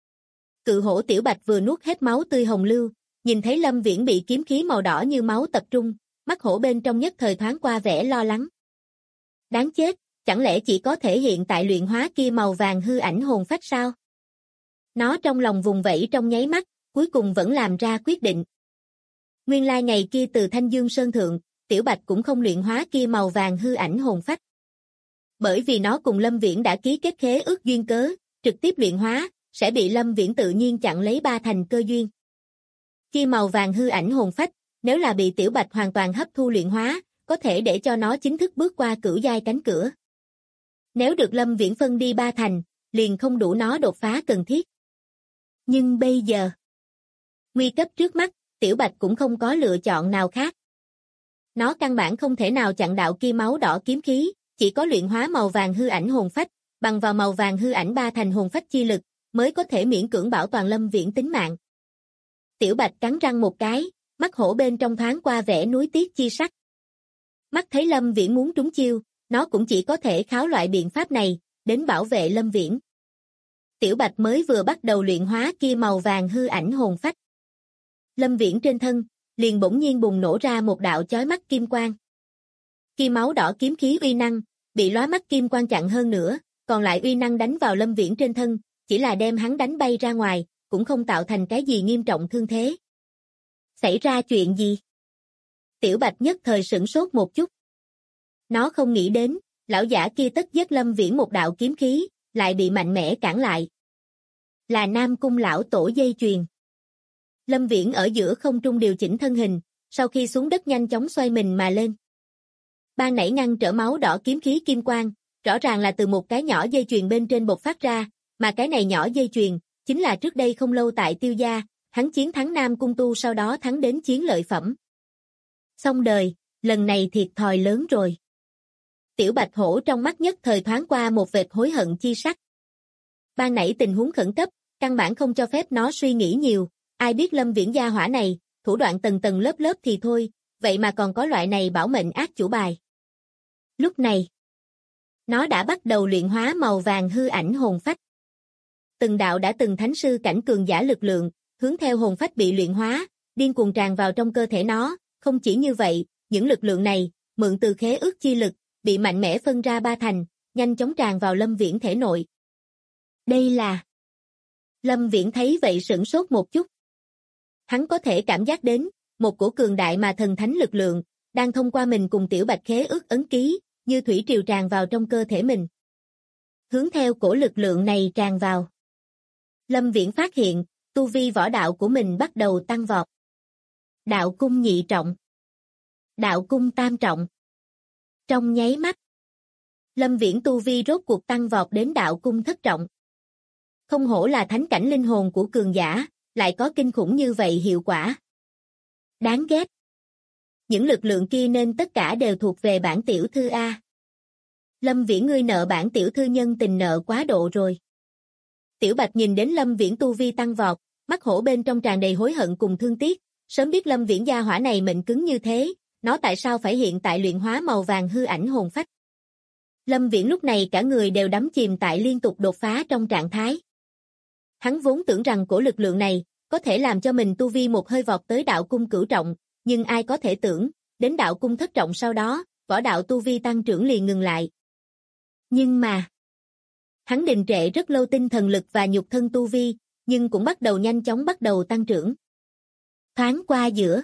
Cự hổ Tiểu Bạch vừa nuốt hết máu tươi hồng lưu, nhìn thấy Lâm Viễn bị kiếm khí màu đỏ như máu tập trung, mắt hổ bên trong nhất thời thoáng qua vẻ lo lắng. Đáng chết, chẳng lẽ chỉ có thể hiện tại luyện hóa kia màu vàng hư ảnh hồn phách sao? Nó trong lòng vùng vẫy trong nháy mắt, cuối cùng vẫn làm ra quyết định. Nguyên lai ngày kia từ Thanh Dương Sơn Thượng, Tiểu Bạch cũng không luyện hóa kia màu vàng hư ảnh hồn phách. Bởi vì nó cùng Lâm Viễn đã ký kết khế ước duyên cớ, trực tiếp luyện hóa, sẽ bị Lâm Viễn tự nhiên chặn lấy ba thành cơ duyên. Kia màu vàng hư ảnh hồn phách, nếu là bị Tiểu Bạch hoàn toàn hấp thu luyện hóa, có thể để cho nó chính thức bước qua cửu giai cánh cửa. Nếu được Lâm Viễn phân đi ba thành, liền không đủ nó đột phá cần thiết. Nhưng bây giờ, nguy cấp trước mắt, Tiểu Bạch cũng không có lựa chọn nào khác. Nó căn bản không thể nào chặn đạo kia máu đỏ kiếm khí, chỉ có luyện hóa màu vàng hư ảnh hồn phách, bằng vào màu vàng hư ảnh ba thành hồn phách chi lực, mới có thể miễn cưỡng bảo toàn Lâm Viễn tính mạng. Tiểu Bạch cắn răng một cái, mắt hổ bên trong thoáng qua vẻ nuối tiếc chi sắc. Mắt thấy Lâm Viễn muốn trúng chiêu, nó cũng chỉ có thể kháo loại biện pháp này, đến bảo vệ Lâm Viễn. Tiểu Bạch mới vừa bắt đầu luyện hóa kia màu vàng hư ảnh hồn phách. Lâm Viễn trên thân, liền bỗng nhiên bùng nổ ra một đạo chói mắt kim quang. Kia máu đỏ kiếm khí uy năng, bị lóa mắt kim quang chặn hơn nữa, còn lại uy năng đánh vào Lâm Viễn trên thân, chỉ là đem hắn đánh bay ra ngoài, cũng không tạo thành cái gì nghiêm trọng thương thế. Xảy ra chuyện gì? Tiểu Bạch nhất thời sửng sốt một chút. Nó không nghĩ đến, lão giả kia tất giết Lâm Viễn một đạo kiếm khí, lại bị mạnh mẽ cản lại. Là Nam Cung lão tổ dây chuyền. Lâm Viễn ở giữa không trung điều chỉnh thân hình, sau khi xuống đất nhanh chóng xoay mình mà lên. Ban nãy ngăn trở máu đỏ kiếm khí kim quang, rõ ràng là từ một cái nhỏ dây chuyền bên trên bộc phát ra, mà cái này nhỏ dây chuyền, chính là trước đây không lâu tại Tiêu gia, hắn chiến thắng Nam Cung Tu sau đó thắng đến chiến lợi phẩm. Xong đời, lần này thiệt thòi lớn rồi. Tiểu Bạch hổ trong mắt nhất thời thoáng qua một vệt hối hận chi sắc. Ban nãy tình huống khẩn cấp, căn bản không cho phép nó suy nghĩ nhiều, ai biết Lâm Viễn gia hỏa này, thủ đoạn tầng tầng lớp lớp thì thôi, vậy mà còn có loại này bảo mệnh ác chủ bài. Lúc này, nó đã bắt đầu luyện hóa màu vàng hư ảnh hồn phách. Từng đạo đã từng thánh sư cảnh cường giả lực lượng, hướng theo hồn phách bị luyện hóa, điên cuồng tràn vào trong cơ thể nó, không chỉ như vậy, những lực lượng này, mượn từ khế ước chi lực, bị mạnh mẽ phân ra ba thành, nhanh chóng tràn vào Lâm Viễn thể nội. Đây là... Lâm Viễn thấy vậy sửng sốt một chút. Hắn có thể cảm giác đến, một cổ cường đại mà thần thánh lực lượng, đang thông qua mình cùng Tiểu Bạch khế ước ấn ký, như thủy triều tràn vào trong cơ thể mình. Hướng theo cổ lực lượng này tràn vào. Lâm Viễn phát hiện, tu vi võ đạo của mình bắt đầu tăng vọt. Đạo cung nhị trọng. Đạo cung tam trọng. Trong nháy mắt, Lâm Viễn tu vi rốt cuộc tăng vọt đến đạo cung thất trọng. Không hổ là thánh cảnh linh hồn của cường giả, lại có kinh khủng như vậy hiệu quả. Đáng ghét. Những lực lượng kia nên tất cả đều thuộc về bản tiểu thư A. Lâm Viễn ngươi nợ bản tiểu thư nhân tình nợ quá độ rồi. Tiểu Bạch nhìn đến Lâm Viễn tu vi tăng vọt, mắt hổ bên trong tràn đầy hối hận cùng thương tiếc, sớm biết Lâm Viễn gia hỏa này mệnh cứng như thế, nó tại sao phải hiện tại luyện hóa màu vàng hư ảnh hồn phách. Lâm Viễn lúc này cả người đều đắm chìm tại liên tục đột phá trong trạng thái. Hắn vốn tưởng rằng cổ lực lượng này có thể làm cho mình tu vi một hơi vọt tới đạo cung cửu trọng, nhưng ai có thể tưởng, đến đạo cung thất trọng sau đó, võ đạo tu vi tăng trưởng liền ngừng lại. Nhưng mà, hắn đình trệ rất lâu tinh thần lực và nhục thân tu vi, nhưng cũng bắt đầu nhanh chóng bắt đầu tăng trưởng. Thoáng qua giữa,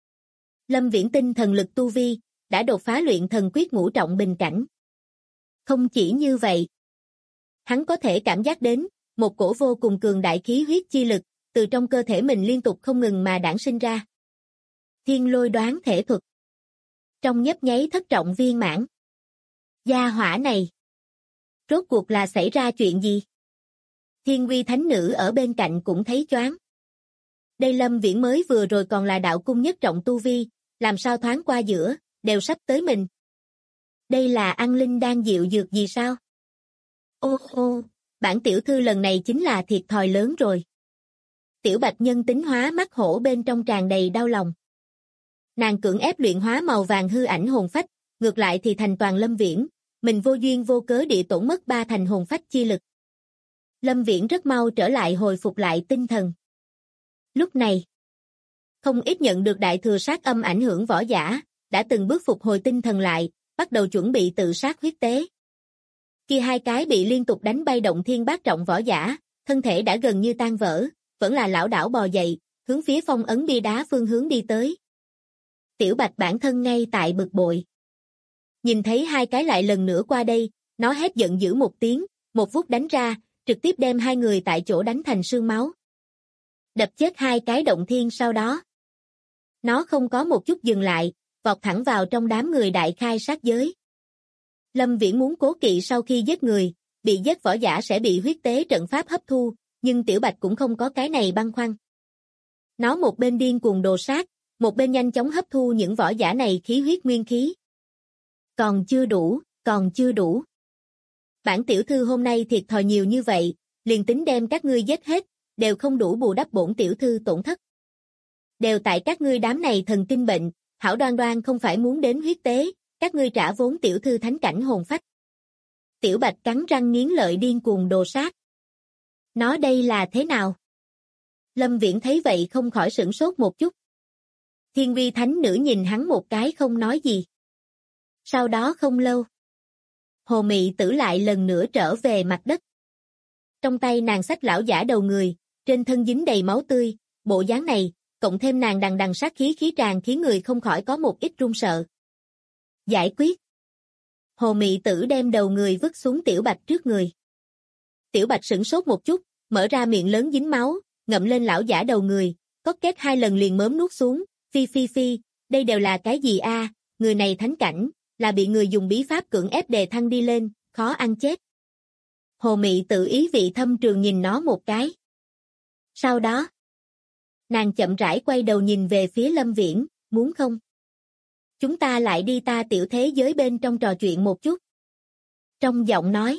Lâm Viễn tinh thần lực tu vi đã đột phá luyện thần quyết ngũ trọng bình cảnh. Không chỉ như vậy, hắn có thể cảm giác đến một cổ vô cùng cường đại khí huyết chi lực từ trong cơ thể mình liên tục không ngừng mà đản sinh ra. Thiên lôi đoán thể thuật. Trong nhấp nháy thất trọng viên mãn. Gia hỏa này. Rốt cuộc là xảy ra chuyện gì? Thiên Uy Thánh Nữ ở bên cạnh cũng thấy choáng. Đây Lâm Viễn mới vừa rồi còn là đạo cung nhất trọng tu vi, làm sao thoáng qua giữa, đều sắp tới mình. Đây là ăn linh đan diệu dược gì sao? Ô ô, bản tiểu thư lần này chính là thiệt thòi lớn rồi. Tiểu Bạch nhân tính hóa mắt hổ bên trong tràn đầy đau lòng. Nàng cưỡng ép luyện hóa màu vàng hư ảnh hồn phách, ngược lại thì thành toàn Lâm Viễn, mình vô duyên vô cớ địa tổn mất 3 thành hồn phách chi lực. Lâm Viễn rất mau trở lại hồi phục lại tinh thần. Lúc này, không ít nhận được đại thừa sát âm ảnh hưởng võ giả, đã từng bước phục hồi tinh thần lại, bắt đầu chuẩn bị tự sát huyết tế. Kia 2 cái bị liên tục đánh bay động thiên bát trọng võ giả, thân thể đã gần như tan vỡ, vẫn là lảo đảo bò dậy, hướng phía phong ấn bia đá phương hướng đi tới. Tiểu Bạch bản thân ngay tại bực bội. Nhìn thấy 2 cái lại lần nữa qua đây, nó hét giận dữ một tiếng, một vút đánh ra, trực tiếp đem 2 người tại chỗ đánh thành sương máu. Đập chết 2 cái động thiên sau đó. Nó không có một chút dừng lại, vọt thẳng vào trong đám người đại khai sát giới. Lâm Viễn muốn cố kỵ sau khi giết người, bị giết võ giả sẽ bị huyết tế trận pháp hấp thu, nhưng Tiểu Bạch cũng không có cái này băn khoăn. Nó một bên điên cuồng đồ sát, một bên nhanh chóng hấp thu những võ giả này khí huyết nguyên khí. Còn chưa đủ, còn chưa đủ. Bản tiểu thư hôm nay thiệt thòi nhiều như vậy, liền tính đem các ngươi giết hết, đều không đủ bù đắp bổn tiểu thư tổn thất. Đều tại các ngươi đám này thần kinh bệnh, hảo đoan đoan không phải muốn đến huyết tế, các ngươi trả vốn tiểu thư thánh cảnh hồn phách. Tiểu Bạch cắn răng nghiến lợi điên cuồng đồ sát. Nó đây là thế nào? Lâm Viễn thấy vậy không khỏi sửng sốt một chút. Thiên Uy Thánh Nữ nhìn hắn một cái không nói gì. Sau đó không lâu, Hồ Mị Tử lại lần nữa trở về mặt đất. Trong tay nàng xách lão giả đầu người, trên thân dính đầy máu tươi, bộ dáng này, cộng thêm nàng đằng đằng sát khí khí tràn khiến người không khỏi có một ít run sợ. Giải quyết. Hồ Mị Tử đem đầu người vứt xuống Tiểu Bạch trước người. Tiểu Bạch sửng sốt một chút, mở ra miệng lớn dính máu, ngậm lên lão giả đầu người, cót két 2 lần liền mớm nuốt xuống, phi phi phi, đây đều là cái gì a? Người này thánh cảnh, là bị người dùng bí pháp cưỡng ép đề thăng đi lên, khó ăn chết. Hồ Mị Tử ý vị thâm trường nhìn nó một cái. Sau đó, nàng chậm rãi quay đầu nhìn về phía Lâm Viễn, muốn không? Chúng ta lại đi ta tiểu thế giới bên trong trò chuyện một chút. Trong giọng nói,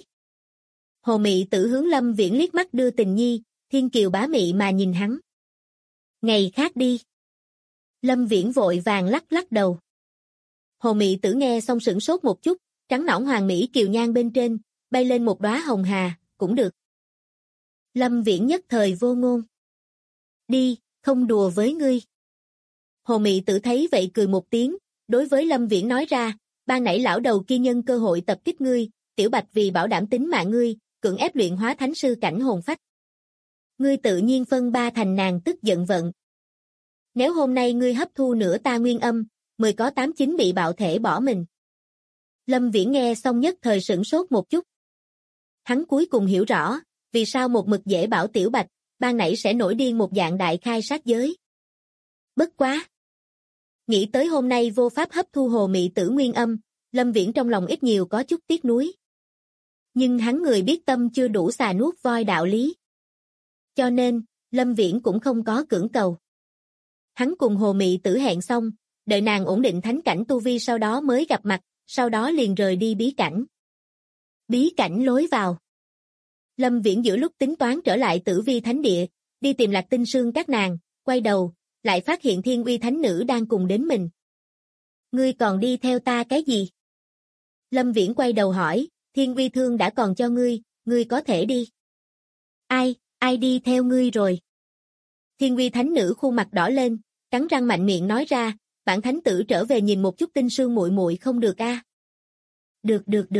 Hồ Mị Tử hướng Lâm Viễn liếc mắt đưa tình nhi, thiên kiều bá mị mà nhìn hắn. Ngày khác đi. Lâm Viễn vội vàng lắc lắc đầu. Hồ Mị Tử nghe xong sửng sốt một chút, trắng nõn hoàng mỹ kiều nhan bên trên, bay lên một đóa hồng hà, cũng được. Lâm Viễn nhất thời vô ngôn. Đi, không đùa với ngươi. Hồ Mị Tử thấy vậy cười một tiếng, đối với Lâm Viễn nói ra, ban nãy lão đầu kia nhân cơ hội tập kích ngươi, Tiểu Bạch vì bảo đảm tính mạng ngươi, cưỡng ép luyện hóa thánh sư cảnh hồn phách. Ngươi tự nhiên phân 3 thành nàng tức giận vận. Nếu hôm nay ngươi hấp thu nửa ta nguyên âm, 10 có 8-9 bị bạo thể bỏ mình. Lâm Viễn nghe xong nhất thời sửng sốt một chút. Hắn cuối cùng hiểu rõ, vì sao một mực dễ bảo Tiểu Bạch, ban nãy sẽ nổi điên một dạng đại khai sát giới. Bất quá. Nghĩ tới hôm nay vô pháp hấp thu Hồ Mị Tử nguyên âm, Lâm Viễn trong lòng ít nhiều có chút tiếc nuối. Nhưng hắn người biết tâm chưa đủ xà nuốt voi đạo lý. Cho nên, Lâm Viễn cũng không có cưỡng cầu. Hắn cùng Hồ Mị Tử hẹn xong, đợi nàng ổn định thánh cảnh tu vi sau đó mới gặp mặt, sau đó liền rời đi bí cảnh. Bí cảnh lối vào. Lâm Viễn giữa lúc tính toán trở lại Tử Vi Thánh Địa, đi tìm Lạc Tinh Sương các nàng, quay đầu, lại phát hiện Thiên Uy Thánh Nữ đang cùng đến mình. Ngươi còn đi theo ta cái gì? Lâm Viễn quay đầu hỏi, Thiên Uy Thương đã còn cho ngươi có thể đi. Ai đi theo ngươi rồi? Thiên Uy Thánh Nữ khuôn mặt đỏ lên, cắn răng mạnh miệng nói ra, bản thánh tử trở về nhìn một chút Tinh Sương muội muội không được a? Được.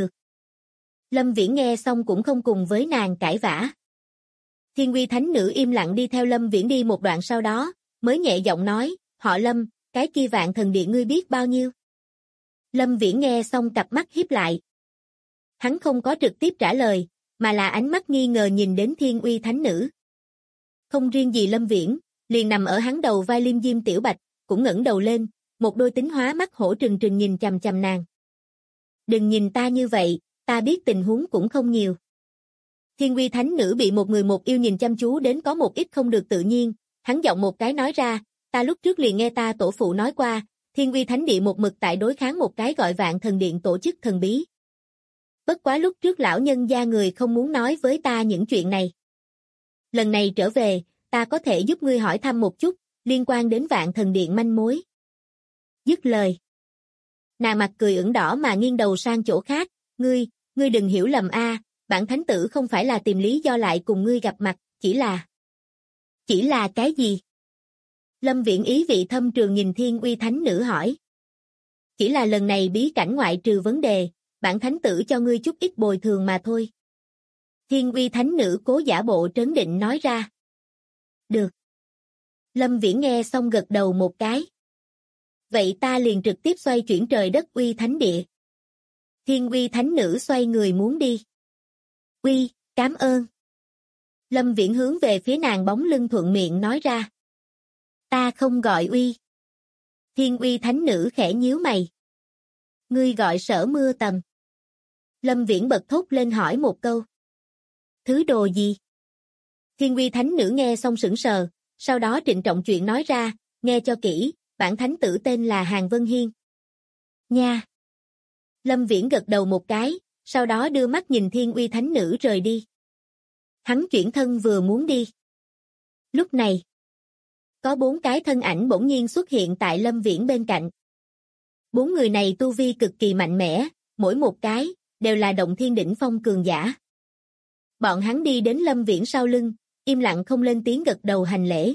Lâm Viễn nghe xong cũng không cùng với nàng cãi vã. Thiên Uy Thánh Nữ im lặng đi theo Lâm Viễn đi một đoạn sau đó, mới nhẹ giọng nói, họ Lâm, cái kia Vạn Thần Điện ngươi biết bao nhiêu? Lâm Viễn nghe xong cặp mắt híp lại. Hắn không có trực tiếp trả lời, mà là ánh mắt nghi ngờ nhìn đến Thiên Uy Thánh Nữ. Không riêng gì Lâm Viễn, liền nằm ở hắn đầu vai Liêm Diêm Tiểu Bạch, cũng ngẩng đầu lên, một đôi tính hóa mắt hổ trừng trừng nhìn chằm chằm nàng. Đừng nhìn ta như vậy, ta biết tình huống cũng không nhiều. Thiên Uy Thánh Nữ bị một người một yêu nhìn chăm chú đến có một ít không được tự nhiên, hắn giọng một cái nói ra, ta lúc trước liền nghe ta tổ phụ nói qua, Thiên Uy Thánh Địa một mực tại đối kháng một cái gọi Vạn Thần Điện tổ chức thần bí. Bất quá lúc trước lão nhân gia người không muốn nói với ta những chuyện này. Lần này trở về, ta có thể giúp ngươi hỏi thăm một chút, liên quan đến Vạn Thần Điện manh mối. Dứt lời. Nàng mặt cười ửng đỏ mà nghiêng đầu sang chỗ khác, ngươi đừng hiểu lầm a, bản thánh tử không phải là tìm lý do lại cùng ngươi gặp mặt, chỉ là cái gì? Lâm Viễn ý vị thâm trường nhìn Thiên Uy Thánh Nữ hỏi. Chỉ là lần này bí cảnh ngoại trừ vấn đề, bản thánh tử cho ngươi chút ít bồi thường mà thôi. Thiên Uy Thánh Nữ cố giả bộ trấn định nói ra. Được. Lâm Viễn nghe xong gật đầu một cái. Vậy ta liền trực tiếp xoay chuyển trời đất Uy Thánh Địa. Thiên Uy Thánh Nữ xoay người muốn đi. Uy, cảm ơn. Lâm Viễn hướng về phía nàng bóng lưng thuận miệng nói ra. Ta không gọi Uy. Thiên Uy Thánh Nữ khẽ nhíu mày. Ngươi gọi Sở Mưa Tầm. Lâm Viễn bật thốt lên hỏi một câu. Thứ đồ gì? Thiên Uy Thánh Nữ nghe xong sững sờ, sau đó trịnh trọng chuyện nói ra, nghe cho kỹ, bản thánh tử tên là Hàn Vân Hiên. Nha. Lâm Viễn gật đầu một cái, sau đó đưa mắt nhìn Thiên Uy Thánh Nữ rời đi. Hắn chuyển thân vừa muốn đi. Lúc này, có 4 cái thân ảnh bỗng nhiên xuất hiện tại Lâm Viễn bên cạnh. 4 người này tu vi cực kỳ mạnh mẽ, mỗi một cái đều là động thiên đỉnh phong cường giả. Bọn hắn đi đến Lâm Viễn sau lưng, im lặng không lên tiếng gật đầu hành lễ.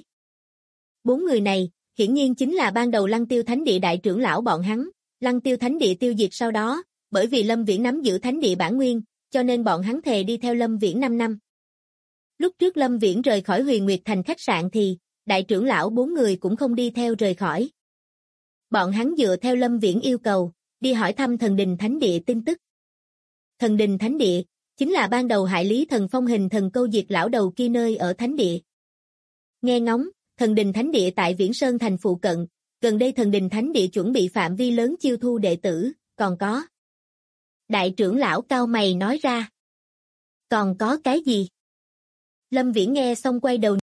4 người này, hiển nhiên chính là ban đầu Lăng Tiêu Thánh Địa đại trưởng lão bọn hắn. Lăng Tiêu Thánh Địa tiêu diệt sau đó, bởi vì Lâm Viễn nắm giữ Thánh Địa bản nguyên, cho nên bọn hắn thề đi theo Lâm Viễn 5 năm. Lúc trước Lâm Viễn rời khỏi Huyền Nguyệt Thành khách sạn thì, đại trưởng lão 4 người cũng không đi theo rời khỏi. Bọn hắn dựa theo Lâm Viễn yêu cầu, đi hỏi thăm Thần Đình Thánh Địa tin tức. Thần Đình Thánh Địa, chính là ban đầu hại Lý Thần Phong hình thần câu diệt lão đầu kia nơi ở Thánh Địa. Nghe ngóng, Thần Đình Thánh Địa tại Viễn Sơn thành phụ cận, gần đây Thần Đình Thánh Địa chuẩn bị phạm vi lớn chiêu thu đệ tử, còn có. Đại trưởng lão cao mày nói ra. Còn có cái gì? Lâm Viễn nghe xong quay đầu.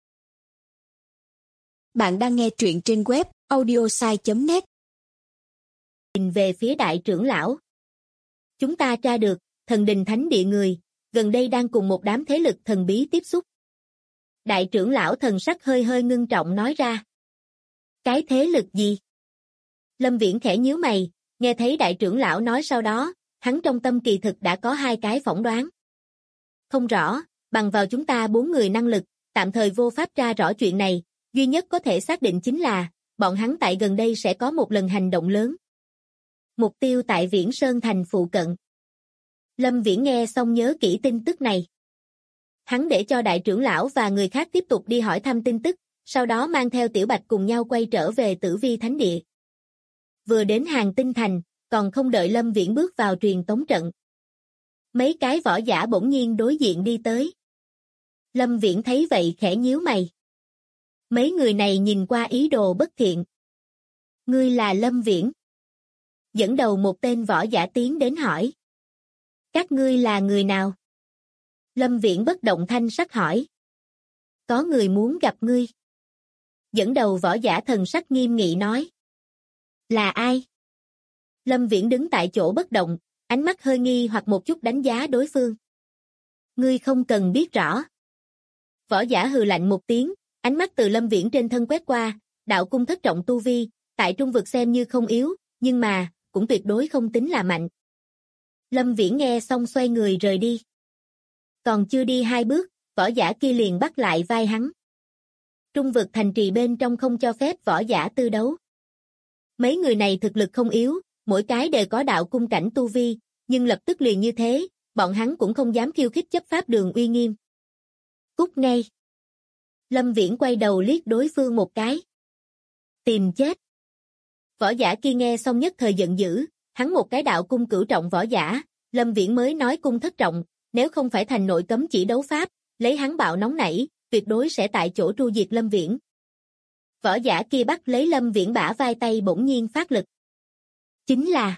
Bạn đang nghe truyện trên web audiosai.net. Nhìn về phía đại trưởng lão. Chúng ta tra được, Thần Đình Thánh Địa người, gần đây đang cùng một đám thế lực thần bí tiếp xúc. Đại trưởng lão thần sắc hơi ngưng trọng nói ra. Cái thế lực gì? Lâm Viễn khẽ nhíu mày, nghe thấy đại trưởng lão nói sau đó, hắn trong tâm kỳ thực đã có 2 cái phỏng đoán. Không rõ, bằng vào chúng ta 4 người năng lực, tạm thời vô pháp tra rõ chuyện này, duy nhất có thể xác định chính là, bọn hắn tại gần đây sẽ có một lần hành động lớn. Mục tiêu tại Viễn Sơn thành phụ cận. Lâm Viễn nghe xong nhớ kỹ tin tức này. Hắn để cho đại trưởng lão và người khác tiếp tục đi hỏi thăm tin tức, sau đó mang theo Tiểu Bạch cùng nhau quay trở về Tử Vi Thánh Địa. Vừa đến Hàng Tinh Thành, còn không đợi Lâm Viễn bước vào truyền tống trận. Mấy cái võ giả bỗng nhiên đối diện đi tới. Lâm Viễn thấy vậy khẽ nhíu mày. Mấy người này nhìn qua ý đồ bất thiện. Ngươi là Lâm Viễn. Dẫn đầu một tên võ giả tiến đến hỏi. Các ngươi là người nào? Lâm Viễn bất động thanh sắc hỏi. Có người muốn gặp ngươi. Dẫn đầu võ giả thần sắc nghiêm nghị nói. Là ai? Lâm Viễn đứng tại chỗ bất động, ánh mắt hơi nghi hoặc một chút đánh giá đối phương. Ngươi không cần biết rõ. Võ giả hừ lạnh một tiếng, ánh mắt từ Lâm Viễn trên thân quét qua, đạo cung thất trọng tu vi, tại trung vực xem như không yếu, nhưng mà, cũng tuyệt đối không tính là mạnh. Lâm Viễn nghe xong xoay người rời đi. Còn chưa đi 2 bước, võ giả kia liền bắt lại vai hắn. Trung vực thành trì bên trong không cho phép võ giả tư đấu. Mấy người này thực lực không yếu, mỗi cái đều có đạo cung cảnh tu vi, nhưng lập tức liền như thế, bọn hắn cũng không dám khiêu khích chấp pháp đường uy nghiêm. Cút ngay. Lâm Viễn quay đầu liếc đối phương một cái. Tìm chết. Võ giả kia nghe xong nhất thời giận dữ, hắn một cái đạo cung cửu trọng võ giả, Lâm Viễn mới nói cung thất trọng, nếu không phải thành nội cấm chỉ đấu pháp, lấy hắn bạo nóng nảy, tuyệt đối sẽ tại chỗ tru diệt Lâm Viễn. Võ giả kia bắt lấy Lâm Viễn bả vai tay bỗng nhiên phát lực. Chính là.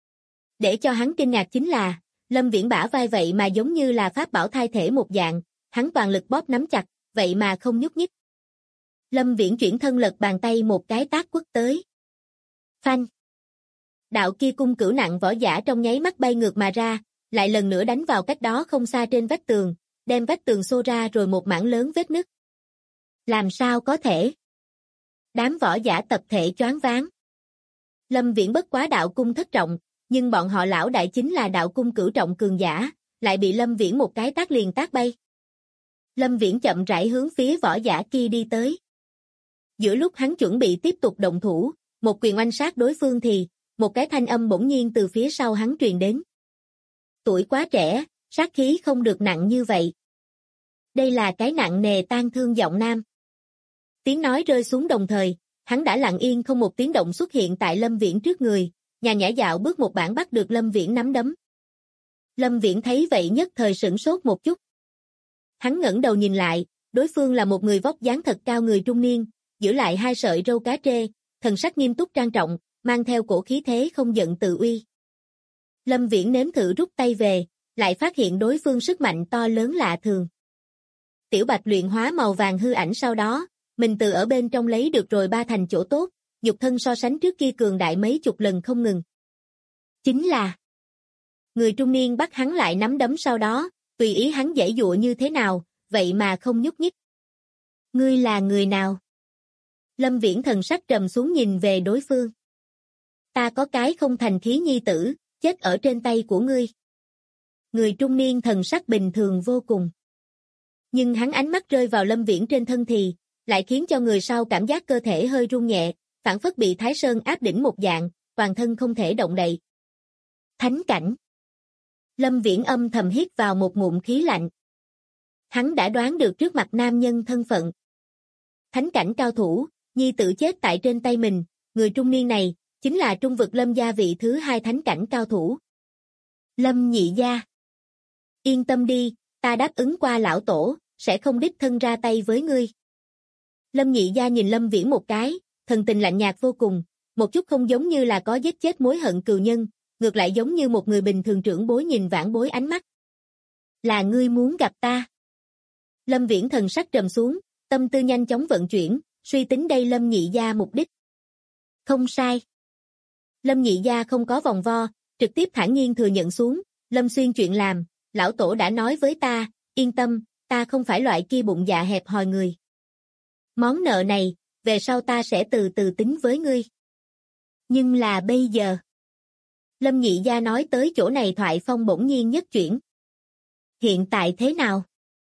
Để cho hắn kinh ngạc chính là, Lâm Viễn bả vai vậy mà giống như là pháp bảo thai thể một dạng, hắn toàn lực bóp nắm chặt, vậy mà không nhúc nhích. Lâm Viễn chuyển thân lật bàn tay một cái tát quất tới. Phanh. Đạo kia cung cửu nặng võ giả trong nháy mắt bay ngược mà ra, lại lần nữa đánh vào cách đó không xa trên vách tường, đem vách tường xô ra rồi một mảng lớn vết nứt. Làm sao có thể? Đám võ giả tập thể choáng váng. Lâm Viễn bất quá đạo cung thất trọng, nhưng bọn họ lão đại chính là đạo cung cửu trọng cường giả, lại bị Lâm Viễn một cái tát liền tát bay. Lâm Viễn chậm rãi hướng phía võ giả kia đi tới. Giữa lúc hắn chuẩn bị tiếp tục động thủ, một quyền oanh sát đối phương thì, một cái thanh âm bỗng nhiên từ phía sau hắn truyền đến. Tuổi quá trẻ, sát khí không được nặng như vậy. Đây là cái nặng nề tang thương giọng nam. Tiếng nói rơi xuống đồng thời, hắn đã lặng yên không một tiếng động xuất hiện tại Lâm Viễn trước người, nhà nhã dạo bước một bản bắt được Lâm Viễn nắm đấm. Lâm Viễn thấy vậy nhất thời sửng sốt một chút. Hắn ngẩng đầu nhìn lại, đối phương là một người vóc dáng thật cao người trung niên, giữ lại 2 sợi râu cá trê, thần sắc nghiêm túc trang trọng, mang theo cổ khí thế không giận tự uy. Lâm Viễn nếm thử rút tay về, lại phát hiện đối phương sức mạnh to lớn lạ thường. Tiểu Bạch luyện hóa màu vàng hư ảnh sau đó, mình từ ở bên trong lấy được rồi 3 thành chỗ tốt, nhục thân so sánh trước kia cường đại mấy chục lần không ngừng. Chính là người trung niên bắt hắn lại nắm đấm sau đó, tùy ý hắn giãy giụa như thế nào, vậy mà không nhúc nhích. Ngươi là người nào? Lâm Viễn thần sắc trầm xuống nhìn về đối phương. Ta có cái không thành khí nhi tử, chết ở trên tay của ngươi. Người trung niên thần sắc bình thường vô cùng. Nhưng hắn ánh mắt rơi vào Lâm Viễn trên thân thì, lại khiến cho người sau cảm giác cơ thể hơi run nhẹ, phảng phất bị Thái Sơn áp đỉnh một dạng, toàn thân không thể động đậy. Thánh cảnh. Lâm Viễn âm thầm hít vào một ngụm khí lạnh. Hắn đã đoán được trước mặt nam nhân thân phận. Thánh cảnh cao thủ, nhi tử chết tại trên tay mình, người trung niên này, chính là trung vực Lâm gia vị thứ 2 thánh cảnh cao thủ. Lâm nhị gia. Yên tâm đi, ta đáp ứng qua lão tổ, sẽ không đích thân ra tay với ngươi. Lâm nhị gia nhìn Lâm Viễn một cái, thần tình lạnh nhạt vô cùng, một chút không giống như là có giết chết mối hận cừu nhân, ngược lại giống như một người bình thường trưởng bối nhìn vãn bối ánh mắt. Là ngươi muốn gặp ta. Lâm Viễn thần sắc trầm xuống, tâm tư nhanh chóng vận chuyển, suy tính đây Lâm nhị gia mục đích. Không sai. Lâm nhị gia không có vòng vo, trực tiếp thản nhiên thừa nhận xuống, Lâm Xuyên chuyện làm, lão tổ đã nói với ta, yên tâm, ta không phải loại kia bụng dạ hẹp hòi người. Món nợ này, về sau ta sẽ từ từ tính với ngươi. Nhưng là bây giờ. Lâm nhị gia nói tới chỗ này thoại phong bỗng nhiên nhất chuyển. Hiện tại thế nào?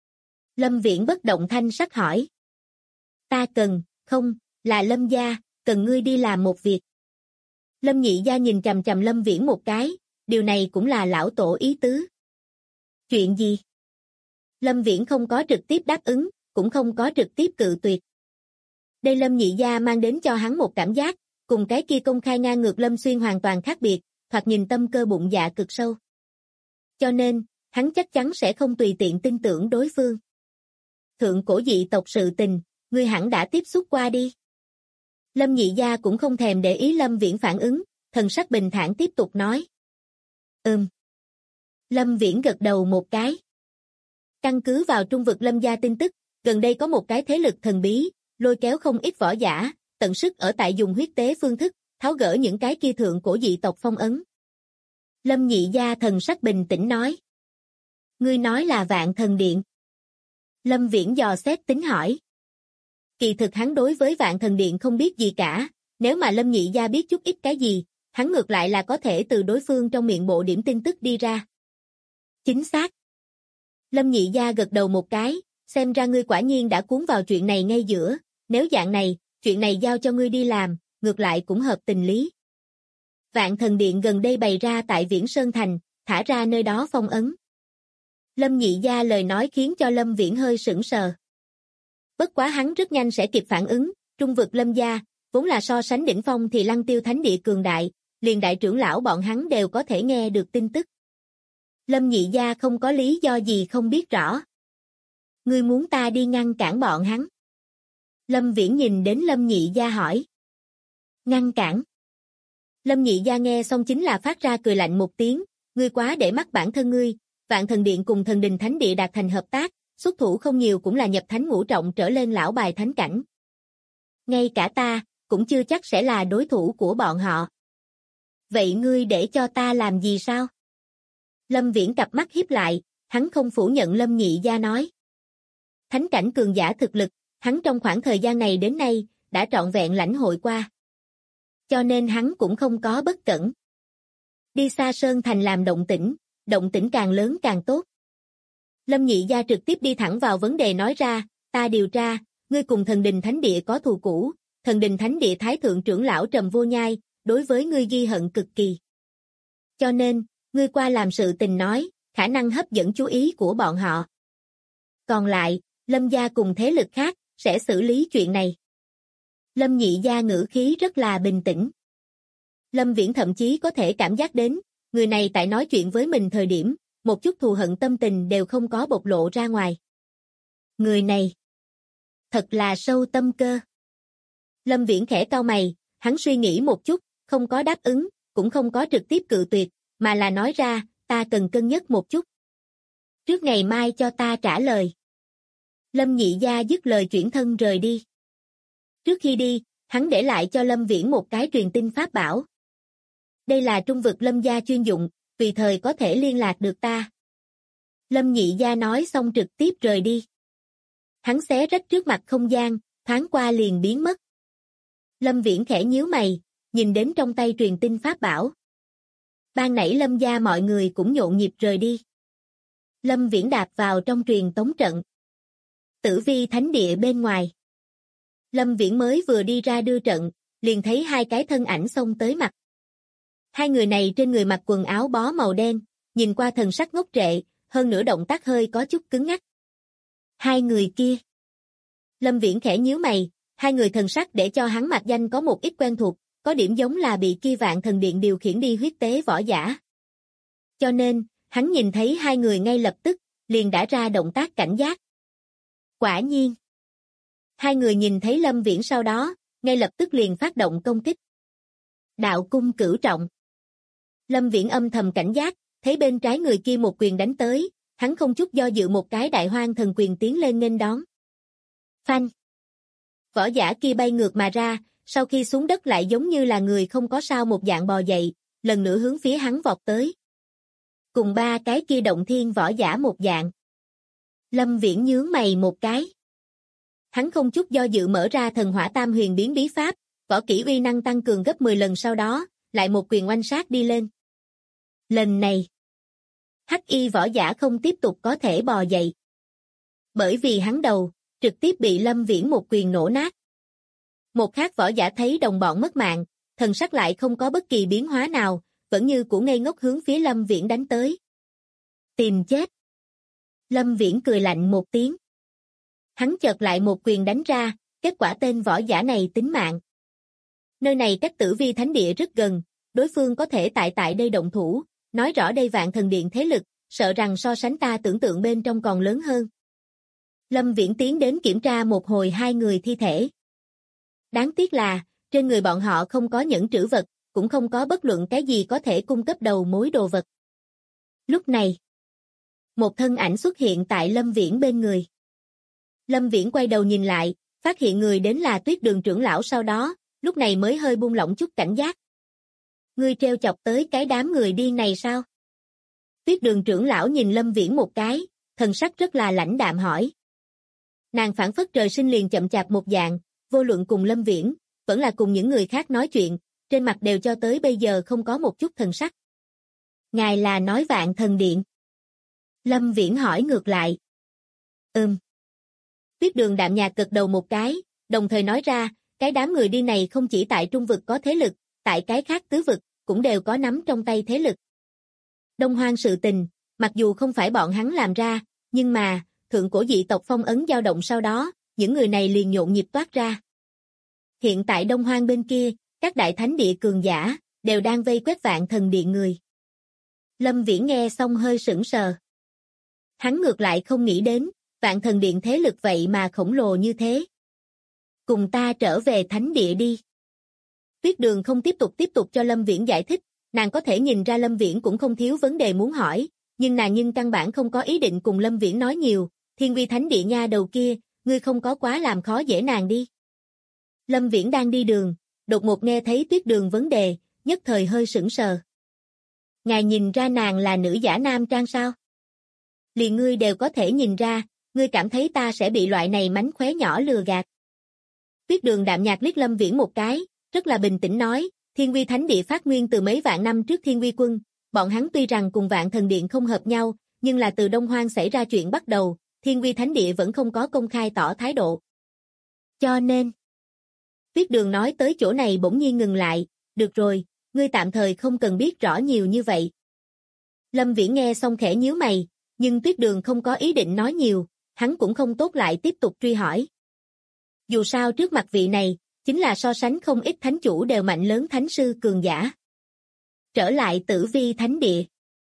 Lâm Viễn bất động thanh sắc hỏi. Ta cần, không, là Lâm gia, cần ngươi đi làm một việc. Lâm nhị gia nhìn chằm chằm Lâm Viễn một cái, điều này cũng là lão tổ ý tứ. Chuyện gì? Lâm Viễn không có trực tiếp đáp ứng, cũng không có trực tiếp cự tuyệt. Đây Lâm nhị gia mang đến cho hắn một cảm giác, cùng cái kia công khai ngang ngược Lâm Xuyên hoàn toàn khác biệt, thoạt nhìn tâm cơ bụng dạ cực sâu. Cho nên, hắn chắc chắn sẽ không tùy tiện tin tưởng đối phương. Thượng cổ dị tộc sự tình, ngươi hẳn đã tiếp xúc qua đi. Lâm nhị gia cũng không thèm để ý Lâm Viễn phản ứng, thần sắc bình thản tiếp tục nói. Lâm Viễn gật đầu một cái. Căn cứ vào trung vực Lâm gia tin tức, gần đây có một cái thế lực thần bí, lôi kéo không ít võ giả, tận sức ở tại dùng huyết tế phương thức, tháo gỡ những cái kia thượng cổ dị tộc phong ấn. Lâm Nhị Gia thần sắc bình tĩnh nói. Ngươi nói là Vạn Thần Điện. Lâm Viễn dò xét tính hỏi. Kỳ thực hắn đối với Vạn Thần Điện không biết gì cả, nếu mà Lâm Nhị Gia biết chút ít cái gì, hắn ngược lại là có thể từ đối phương trong miệng bộ điểm tin tức đi ra. Chính xác. Lâm Nhị Gia gật đầu một cái, xem ra ngươi quả nhiên đã cuốn vào chuyện này ngay giữa, nếu dạng này, chuyện này giao cho ngươi đi làm, ngược lại cũng hợp tình lý. Vạn Thần Điện gần đây bày ra tại Viễn Sơn Thành, thả ra nơi đó phong ấn. Lâm Nhị Gia lời nói khiến cho Lâm Viễn hơi sững sờ. Bất quá hắn rất nhanh sẽ kịp phản ứng, trung vực Lâm gia, vốn là so sánh đỉnh phong thì Lăng Tiêu Thánh Địa cường đại, liền đại trưởng lão bọn hắn đều có thể nghe được tin tức. Lâm Nhị Gia không có lý do gì không biết rõ. Ngươi muốn ta đi ngăn cản bọn hắn? Lâm Viễn nhìn đến Lâm Nhị Gia hỏi. Ngăn cản? Lâm Nhị Gia nghe xong chính là phát ra cười lạnh một tiếng, ngươi quá để mắt bản thân ngươi, Vạn Thần Điện cùng Thần Đình Thánh Địa đạt thành hợp tác, xuất thủ không nhiều cũng là nhập thánh ngũ trọng trở lên lão bài thánh cảnh. Ngay cả ta, cũng chưa chắc sẽ là đối thủ của bọn họ. Vậy ngươi để cho ta làm gì sao? Lâm Viễn cặp mắt híp lại, hắn không phủ nhận Lâm Nhị Gia nói. Thánh cảnh cường giả thực lực, hắn trong khoảng thời gian này đến nay, đã trọn vẹn lãnh hội qua. Cho nên hắn cũng không có bất cẩn. Đi xa Sơn Thành làm động tĩnh càng lớn càng tốt. Lâm Nhị Gia trực tiếp đi thẳng vào vấn đề nói ra, ta điều tra, ngươi cùng Thần Đình Thánh Địa có thù cũ, Thần Đình Thánh Địa Thái Thượng trưởng lão Trầm Vô Nhai, đối với ngươi ghi hận cực kỳ. Cho nên, ngươi qua làm sự tình nói, khả năng hấp dẫn chú ý của bọn họ. Còn lại, Lâm gia cùng thế lực khác, sẽ xử lý chuyện này. Lâm Nhị Gia ngữ khí rất là bình tĩnh. Lâm Viễn thậm chí có thể cảm giác đến, người này tại nói chuyện với mình thời điểm, một chút thù hận tâm tình đều không có bộc lộ ra ngoài. Người này, thật là sâu tâm cơ. Lâm Viễn khẽ cau mày, hắn suy nghĩ một chút, không có đáp ứng, cũng không có trực tiếp cự tuyệt, mà là nói ra, ta cần cân nhắc một chút. Trước ngày mai cho ta trả lời. Lâm Nhị Gia dứt lời chuyển thân rời đi. Trước khi đi, hắn để lại cho Lâm Viễn một cái truyền tin pháp bảo. Đây là trung vực Lâm gia chuyên dụng, tùy thời có thể liên lạc được ta. Lâm Nhị Gia nói xong trực tiếp rời đi. Hắn xé rách trước mặt không gian, thoáng qua liền biến mất. Lâm Viễn khẽ nhíu mày, nhìn đến trong tay truyền tin pháp bảo. Ban nãy Lâm gia mọi người cũng nhộn nhịp rời đi. Lâm Viễn đạp vào trong truyền tống trận. Tử Vi Thánh Địa bên ngoài. Lâm Viễn mới vừa đi ra đưa trận, liền thấy hai cái thân ảnh xông tới mặt. Hai người này trên người mặc quần áo bó màu đen, nhìn qua thần sắc ngốc trệ, hơn nữa động tác hơi có chút cứng ngắc. Hai người kia. Lâm Viễn khẽ nhíu mày, hai người thần sắc để cho hắn mặc danh có một ít quen thuộc, có điểm giống là bị kia Vạn Thần Điện điều khiển đi huyết tế võ giả. Cho nên, hắn nhìn thấy hai người ngay lập tức, liền đã ra động tác cảnh giác. Quả nhiên. Hai người nhìn thấy Lâm Viễn sau đó, ngay lập tức liền phát động công kích. Đạo cung cửu trọng. Lâm Viễn âm thầm cảnh giác, thấy bên trái người kia một quyền đánh tới, hắn không chút do dự một cái đại hoang thần quyền tiến lên nghênh đón. Phanh. Võ giả kia bay ngược mà ra, sau khi xuống đất lại giống như là người không có sao một dạng bò dậy, lần nữa hướng phía hắn vọt tới. Cùng ba cái kia động thiên võ giả một dạng. Lâm Viễn nhướng mày một cái. Hắn không chút do dự mở ra thần hỏa tam huyền biến bí pháp, võ kỹ uy năng tăng cường gấp 10 lần sau đó, lại một quyền oanh sát đi lên. Lần này, Hắc Y võ giả không tiếp tục có thể bò dậy. Bởi vì hắn đầu, trực tiếp bị Lâm Viễn một quyền nổ nát. Một khác võ giả thấy đồng bọn mất mạng, thần sắc lại không có bất kỳ biến hóa nào, vẫn như cũ ngây ngốc hướng phía Lâm Viễn đánh tới. Tìm chết. Lâm Viễn cười lạnh một tiếng. Hắn chợt lại một quyền đánh ra, kết quả tên võ giả này tính mạng. Nơi này cách Tử Vi Thánh Địa rất gần, đối phương có thể tại đây động thủ, nói rõ đây Vạn Thần Điện thế lực, sợ rằng so sánh ta tưởng tượng bên trong còn lớn hơn. Lâm Viễn tiến đến kiểm tra một hồi hai người thi thể. Đáng tiếc là, trên người bọn họ không có nhẫn trữ vật, cũng không có bất luận cái gì có thể cung cấp đầu mối đồ vật. Lúc này, một thân ảnh xuất hiện tại Lâm Viễn bên người. Lâm Viễn quay đầu nhìn lại, phát hiện người đến là Tuyết Đường trưởng lão sau đó, lúc này mới hơi buông lỏng chút cảnh giác. Ngươi trêu chọc tới cái đám người điên này sao? Tuyết Đường trưởng lão nhìn Lâm Viễn một cái, thần sắc rất là lãnh đạm hỏi. Nàng phảng phất trời sinh liền chậm chạp một dạng, vô luận cùng Lâm Viễn, vẫn là cùng những người khác nói chuyện, trên mặt đều cho tới bây giờ không có một chút thần sắc. Ngài là nói Vạn Thần Điện? Lâm Viễn hỏi ngược lại. Tuyết Đường đạm nhạt gật đầu một cái, đồng thời nói ra, cái đám người đi này không chỉ tại Trung vực có thế lực, tại cái khác tứ vực, cũng đều có nắm trong tay thế lực. Đông Hoang sự tình, mặc dù không phải bọn hắn làm ra, nhưng mà, thượng cổ dị tộc phong ấn dao động sau đó, những người này liền nhộn nhịp toát ra. Hiện tại Đông Hoang bên kia, các đại thánh địa cường giả, đều đang vây quét Vạn Thần Điện người. Lâm Viễn nghe xong hơi sững sờ. Hắn ngược lại không nghĩ đến, Vạn Thần Điện thế lực vậy mà khổng lồ như thế. Cùng ta trở về thánh địa đi. Tuyết Đường không tiếp tục cho Lâm Viễn giải thích, nàng có thể nhìn ra Lâm Viễn cũng không thiếu vấn đề muốn hỏi, nhưng nàng căn bản không có ý định cùng Lâm Viễn nói nhiều, Thiên Vi thánh địa nha đầu kia, ngươi không có quá làm khó dễ nàng đi. Lâm Viễn đang đi đường, đột ngột nghe thấy Tuyết Đường vấn đề, nhất thời hơi sững sờ. Ngài nhìn ra nàng là nữ giả nam trang sao? Liền ngươi đều có thể nhìn ra, ngươi cảm thấy ta sẽ bị loại này mánh khóe nhỏ lừa gạt. Tuyết Đường đạm nhạt liếc Lâm Viễn một cái, rất là bình tĩnh nói, Thiên Vi thánh địa phát nguyên từ mấy vạn năm trước Thiên Vi quân, bọn hắn tuy rằng cùng Vạn Thần Điện không hợp nhau, nhưng là từ Đông Hoang xảy ra chuyện bắt đầu, Thiên Vi thánh địa vẫn không có công khai tỏ thái độ. Cho nên, Tuyết Đường nói tới chỗ này bỗng nhiên ngừng lại, được rồi, ngươi tạm thời không cần biết rõ nhiều như vậy. Lâm Viễn nghe xong khẽ nhíu mày, nhưng Tuyết Đường không có ý định nói nhiều, hắn cũng không tốt lại tiếp tục truy hỏi. Dù sao trước mặt vị này, chính là so sánh không ít thánh chủ đều mạnh lớn thánh sư cường giả. Trở lại Tử Vi thánh địa.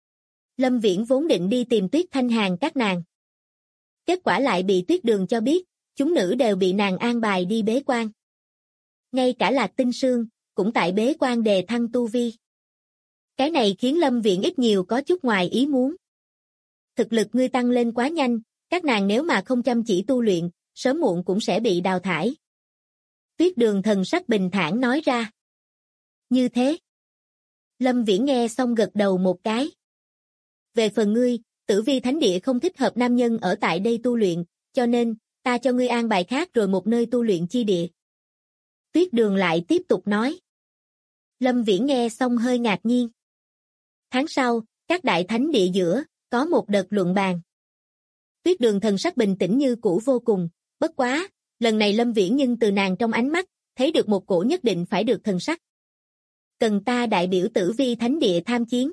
Lâm Viễn vốn định đi tìm Tuyết Thanh Hàn các nàng. Kết quả lại bị Tuyết Đường cho biết, chúng nữ đều bị nàng an bài đi bế quan. Ngay cả Lạc Tinh Sương, cũng tại bế quan đề thăng tu vi. Cái này khiến Lâm Viễn ít nhiều có chút ngoài ý muốn. Thực lực ngươi tăng lên quá nhanh, các nàng nếu mà không chăm chỉ tu luyện, sớm muộn cũng sẽ bị đào thải. Tuyết Đường thần sắc bình thản nói ra. Như thế. Lâm Viễn nghe xong gật đầu một cái. Về phần ngươi, Tử Vi thánh địa không thích hợp nam nhân ở tại đây tu luyện, cho nên, ta cho ngươi an bài khác rồi một nơi tu luyện chi địa. Tuyết Đường lại tiếp tục nói. Lâm Viễn nghe xong hơi ngạc nhiên. Tháng sau, các đại thánh địa giữa, có một đợt luận bàn. Tuyết Đường thần sắc bình tĩnh như cũ vô cùng, bất quá, lần này Lâm Viễn nhưng từ nàng trong ánh mắt, thấy được một cổ nhất định phải được thần sắc. Cần ta đại biểu Tử Vi thánh địa tham chiến.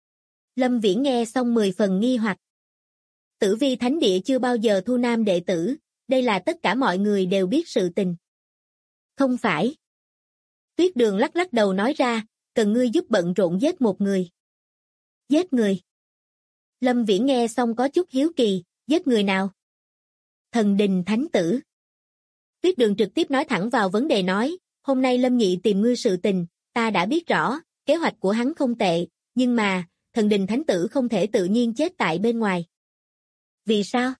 Lâm Viễn nghe xong 10 phần nghi hoặc. Tử Vi thánh địa chưa bao giờ thu nam đệ tử, đây là tất cả mọi người đều biết sự tình. Không phải. Tuyết Đường lắc lắc đầu nói ra, cần ngươi giúp bận rộn giết một người. Giết người. Lâm Viễn nghe xong có chút hiếu kỳ, giết người nào? Thần Đình thánh tử. Tuyết Đường trực tiếp nói thẳng vào vấn đề nói, hôm nay Lâm Nhị tìm ngươi sự tình, ta đã biết rõ, kế hoạch của hắn không tệ, nhưng mà, Thần Đình thánh tử không thể tự nhiên chết tại bên ngoài. Vì sao?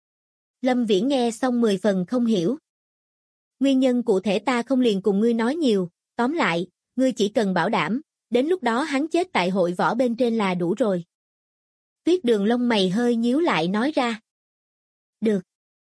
Lâm Viễn nghe xong 10 phần không hiểu. Nguyên nhân cụ thể ta không liền cùng ngươi nói nhiều, tóm lại, ngươi chỉ cần bảo đảm, đến lúc đó hắn chết tại hội võ bên trên là đủ rồi. Tuyết Đường lông mày hơi nhíu lại nói ra. Được.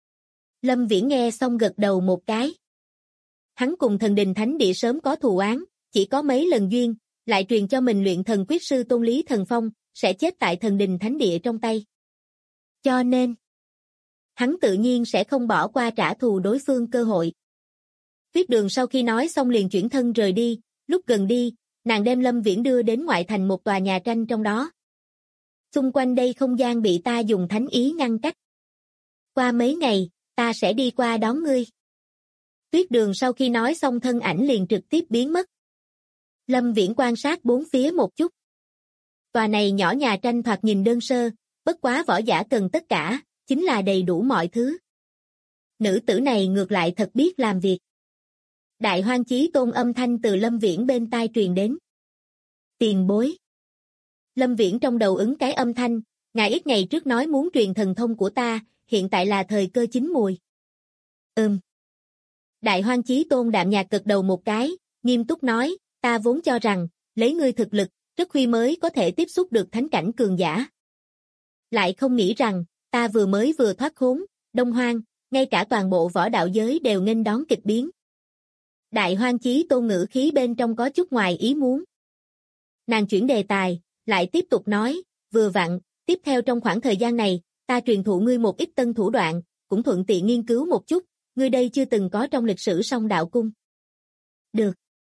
Lâm Viễn nghe xong gật đầu một cái. Hắn cùng Thần Đình thánh địa sớm có thù oán, chỉ có mấy lần duyên, lại truyền cho mình luyện thần quyết sư Tôn Lý Thần Phong, sẽ chết tại Thần Đình thánh địa trong tay. Cho nên, hắn tự nhiên sẽ không bỏ qua trả thù đối phương cơ hội. Tuyết Đường sau khi nói xong liền chuyển thân rời đi, lúc gần đi, nàng đem Lâm Viễn đưa đến ngoại thành một tòa nhà tranh trong đó. Xung quanh đây không gian bị ta dùng thánh ý ngăn cách. Qua mấy ngày, ta sẽ đi qua đón ngươi. Tuyết Đường sau khi nói xong thân ảnh liền trực tiếp biến mất. Lâm Viễn quan sát bốn phía một chút. Tòa này nhỏ nhà tranh thoạt nhìn đơn sơ, bất quá võ giả cần tất cả, chính là đầy đủ mọi thứ. Nữ tử này ngược lại thật biết làm việc. Đại Hoang Chí Tôn âm thanh từ Lâm Viễn bên tai truyền đến. Tiền bối. Lâm Viễn trong đầu ứng cái âm thanh, ngài ít ngày trước nói muốn truyền thần thông của ta, hiện tại là thời cơ chín mùi. Đại Hoang Chí Tôn đạm nhạt gật đầu một cái, nghiêm túc nói, ta vốn cho rằng, lấy ngươi thực lực, rất khuya mới có thể tiếp xúc được thánh cảnh cường giả. Lại không nghĩ rằng, ta vừa thoát khốn, Đông Hoang, ngay cả toàn bộ võ đạo giới đều nghênh đón kịch biến. Đại Hoang Chí Tôn ngữ khí bên trong có chút ngoài ý muốn. Nàng chuyển đề tài, lại tiếp tục nói, vừa vặn, tiếp theo trong khoảng thời gian này, ta truyền thụ ngươi một ít tân thủ đoạn, cũng thuận tiện nghiên cứu một chút, ngươi đây chưa từng có trong lịch sử Song Đạo Cung. Được.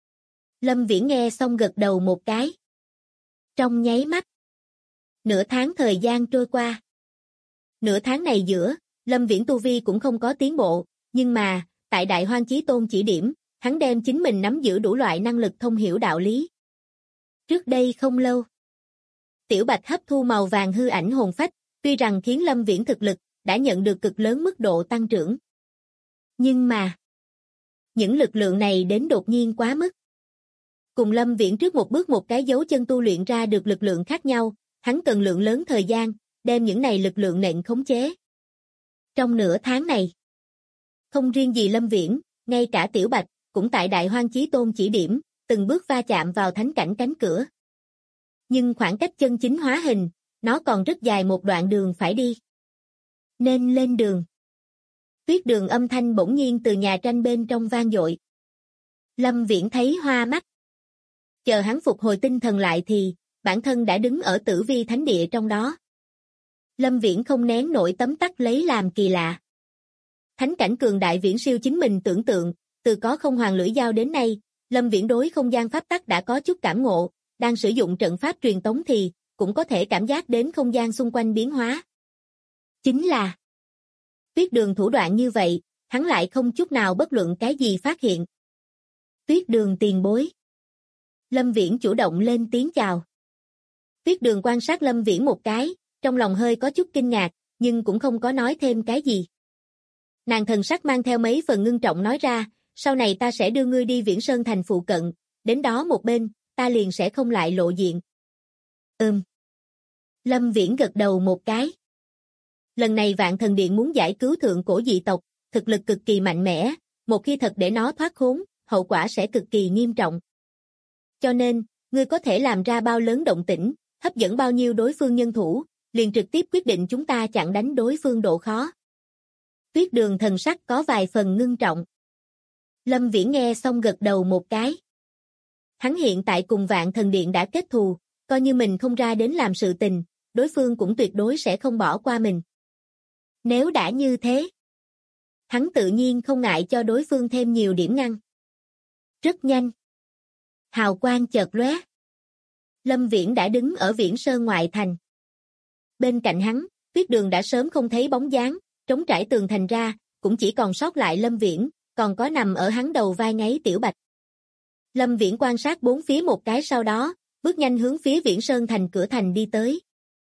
Lâm Viễn nghe xong gật đầu một cái. Trong nháy mắt, nửa tháng thời gian trôi qua. Nửa tháng này giữa, Lâm Viễn tu vi cũng không có tiến bộ, nhưng mà, tại Đại Hoang Chí Tôn chỉ điểm, hắn đem chính mình nắm giữ đủ loại năng lực thông hiểu đạo lý. Trước đây không lâu, Tiểu Bạch hấp thu màu vàng hư ảnh hồn phách, tuy rằng khiến Lâm Viễn thực lực đã nhận được cực lớn mức độ tăng trưởng. Nhưng mà, những lực lượng này đến đột nhiên quá mức. Cùng Lâm Viễn trước một bước một cái dấu chân tu luyện ra được lực lượng khác nhau, hắn cần lượng lớn thời gian, đem những này lực lượng nện khống chế. Trong nửa tháng này, không riêng gì Lâm Viễn, ngay cả Tiểu Bạch, cũng tại Đại Hoang Chí Tôn chỉ điểm, từng bước va chạm vào thánh cảnh cánh cửa. Nhưng khoảng cách chân chính hóa hình, nó còn rất dài một đoạn đường phải đi. Nên lên đường. Tuyết Đường âm thanh bỗng nhiên từ nhà tranh bên trong vang dội. Lâm Viễn thấy hoa mắt. Chờ hắn phục hồi tinh thần lại thì, bản thân đã đứng ở Tử Vi Thánh Địa trong đó. Lâm Viễn không nén nổi tấm tắc lấy làm kỳ lạ. Thánh cảnh cường đại viễn siêu chính mình tưởng tượng, từ có không hoàng lưỡi dao đến nay, Lâm Viễn đối không gian pháp tắc đã có chút cảm ngộ, đang sử dụng trận pháp truyền tống thì, cũng có thể cảm giác đến không gian xung quanh biến hóa. Chính là Tuyết Đường thủ đoạn như vậy, hắn lại không chút nào bất luận cái gì phát hiện. Tuyết Đường tiền bối. Lâm Viễn chủ động lên tiếng chào. Tuyết Đường quan sát Lâm Viễn một cái, trong lòng hơi có chút kinh ngạc, nhưng cũng không có nói thêm cái gì. Nàng thần sắc mang theo mấy phần ngưng trọng nói ra, sau này ta sẽ đưa ngươi đi Viễn Sơn thành phụ cận, đến đó một bên, ta liền sẽ không lại lộ diện. Lâm Viễn gật đầu một cái. Lần này Vạn Thần Điện muốn giải cứu thượng cổ dị tộc, thực lực cực kỳ mạnh mẽ, một khi thật để nó thoát khốn, hậu quả sẽ cực kỳ nghiêm trọng. Cho nên, ngươi có thể làm ra bao lớn động tĩnh, hấp dẫn bao nhiêu đối phương nhân thủ, liền trực tiếp quyết định chúng ta chặn đánh đối phương độ khó. Tuyết Đường thần sắc có vài phần ngưng trọng. Lâm Viễn nghe xong gật đầu một cái. Hắn hiện tại cùng Vạn Thần Điện đã kết thù, coi như mình không ra đến làm sự tình, đối phương cũng tuyệt đối sẽ không bỏ qua mình. Nếu đã như thế, hắn tự nhiên không ngại cho đối phương thêm nhiều điểm ngăn. Rất nhanh. Hào quang chợt lóe. Lâm Viễn đã đứng ở Viễn Sơn ngoại thành. Bên cạnh hắn, Tuyết Đường đã sớm không thấy bóng dáng, trống trải tường thành ra, cũng chỉ còn sót lại Lâm Viễn, còn có nằm ở hắn đầu vai ngáy Tiểu Bạch. Lâm Viễn quan sát bốn phía một cái sau đó, bước nhanh hướng phía Viễn Sơn thành cửa thành đi tới.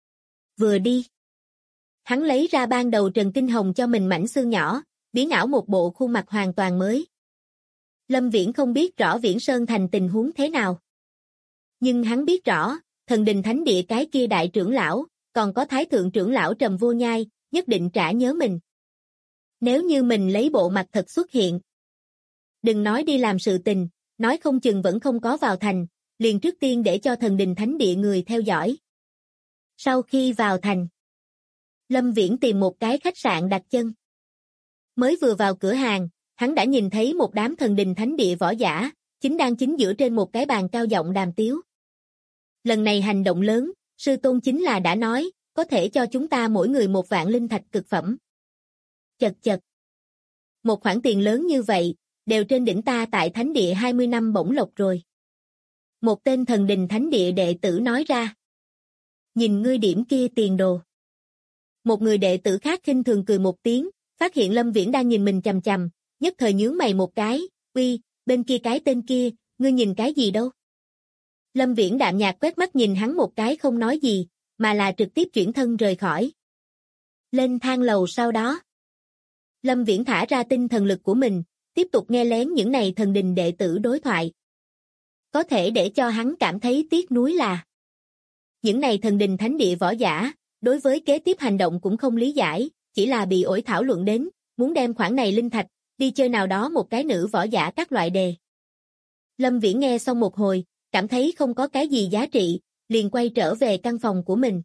Vừa đi, hắn lấy ra ban đầu Trần Kinh Hồng cho mình mảnh xương nhỏ, biến ảo một bộ khuôn mặt hoàn toàn mới. Lâm Viễn không biết rõ Viễn Sơn thành tình huống thế nào. Nhưng hắn biết rõ, Thần Đình Thánh Địa cái kia đại trưởng lão, còn có Thái Thượng trưởng lão Trầm Vô Nhai, nhất định trả nhớ mình. Nếu như mình lấy bộ mặt thật xuất hiện, đừng nói đi làm sự tình, nói không chừng vẫn không có vào thành, liền trước tiên để cho Thần Đình Thánh Địa người theo dõi. Sau khi vào thành, Lâm Viễn tìm một cái khách sạn đặt chân. Mới vừa vào cửa hàng, hắn đã nhìn thấy một đám Thần Đình Thánh Địa võ giả, chính giữa trên một cái bàn cao giọng đàm tiếu. Lần này hành động lớn, sư tôn chính là đã nói, có thể cho chúng ta mỗi người 1.000 linh thạch cực phẩm. Chật chật. Một khoản tiền lớn như vậy, đều trên đỉnh ta tại Thánh Địa 20 năm bổng lộc rồi. Một tên Thần Đình Thánh Địa đệ tử nói ra. Nhìn ngươi điểm kia tiền đồ. Một người đệ tử khác khinh thường cười một tiếng, phát hiện Lâm Viễn đang nhìn mình chằm chằm, nhất thời nhướng mày một cái, uy, bên kia cái tên kia, ngươi nhìn cái gì đâu? Lâm Viễn đạm nhạt quét mắt nhìn hắn một cái không nói gì, mà là trực tiếp chuyển thân rời khỏi. Lên thang lầu sau đó, Lâm Viễn thả ra tinh thần lực của mình, tiếp tục nghe lén những này thần đình đệ tử đối thoại. Có thể để cho hắn cảm thấy tiếc nuối là những này thần đình thánh địa võ giả, đối với kế tiếp hành động cũng không lý giải, chỉ là bị ổi thảo luận đến, muốn đem khoản này linh thạch, đi chơi nào đó một cái nữ võ giả các loại đề. Lâm Viễn nghe xong một hồi, cảm thấy không có cái gì giá trị, liền quay trở về căn phòng của mình.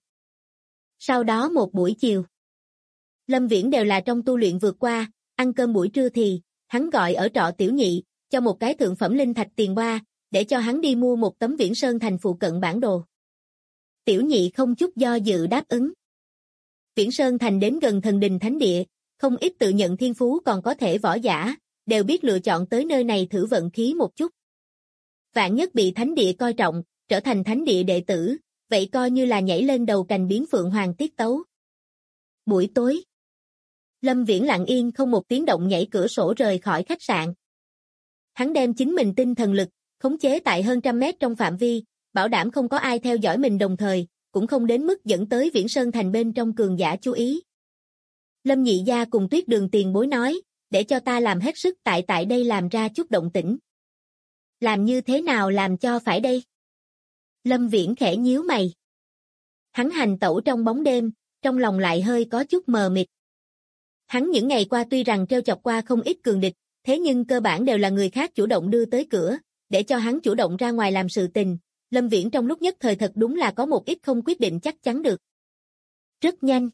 Sau đó một buổi chiều, Lâm Viễn đều là trong tu luyện vượt qua, ăn cơm buổi trưa thì, hắn gọi ở trọ Tiểu Nhị, cho một cái thượng phẩm linh thạch tiền qua, để cho hắn đi mua một tấm Viễn Sơn Thành phụ cận bản đồ. Tiểu Nhị không chút do dự đáp ứng. Viễn Sơn Thành đến gần thần đình thánh địa, không ít tự nhận thiên phú còn có thể võ giả, đều biết lựa chọn tới nơi này thử vận khí một chút. Vạn nhất bị thánh địa coi trọng, trở thành thánh địa đệ tử, vậy coi như là nhảy lên đầu cành biến phượng hoàng tiết tấu. Buổi tối, Lâm Viễn lặng yên không một tiếng động nhảy cửa sổ rời khỏi khách sạn. Hắn đem chính mình tinh thần lực, khống chế tại hơn 100 mét trong phạm vi, bảo đảm không có ai theo dõi mình đồng thời, cũng không đến mức dẫn tới Viễn Sơn Thành bên trong cường giả chú ý. Lâm Nhị Gia cùng Tuyết Đường tiền bối nói, để cho ta làm hết sức tại đây làm ra chút động tĩnh. Làm như thế nào làm cho phải đây? Lâm Viễn khẽ nhíu mày. Hắn hành tẩu trong bóng đêm, trong lòng lại hơi có chút mờ mịt. Hắn những ngày qua tuy rằng trêu chọc qua không ít cường địch, thế nhưng cơ bản đều là người khác chủ động đưa tới cửa, để cho hắn chủ động ra ngoài làm sự tình. Lâm Viễn trong lúc nhất thời thật đúng là có một ít không quyết định chắc chắn được. Rất nhanh,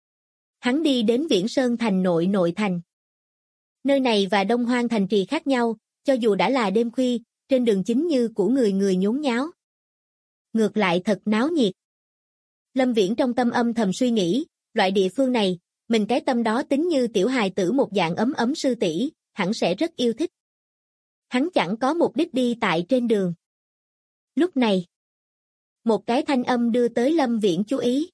hắn đi đến Viễn Sơn Thành nội thành. Nơi này và Đông Hoang thành trì khác nhau, cho dù đã là đêm khuya, trên đường chính như của người nhốn nháo. Ngược lại thật náo nhiệt. Lâm Viễn trong tâm âm thầm suy nghĩ, loại địa phương này, mình cái tâm đó tính như tiểu hài tử một dạng ấm ấm sư tỷ, hẳn sẽ rất yêu thích. Hắn chẳng có mục đích đi tại trên đường. Lúc này, một cái thanh âm đưa tới Lâm Viễn chú ý.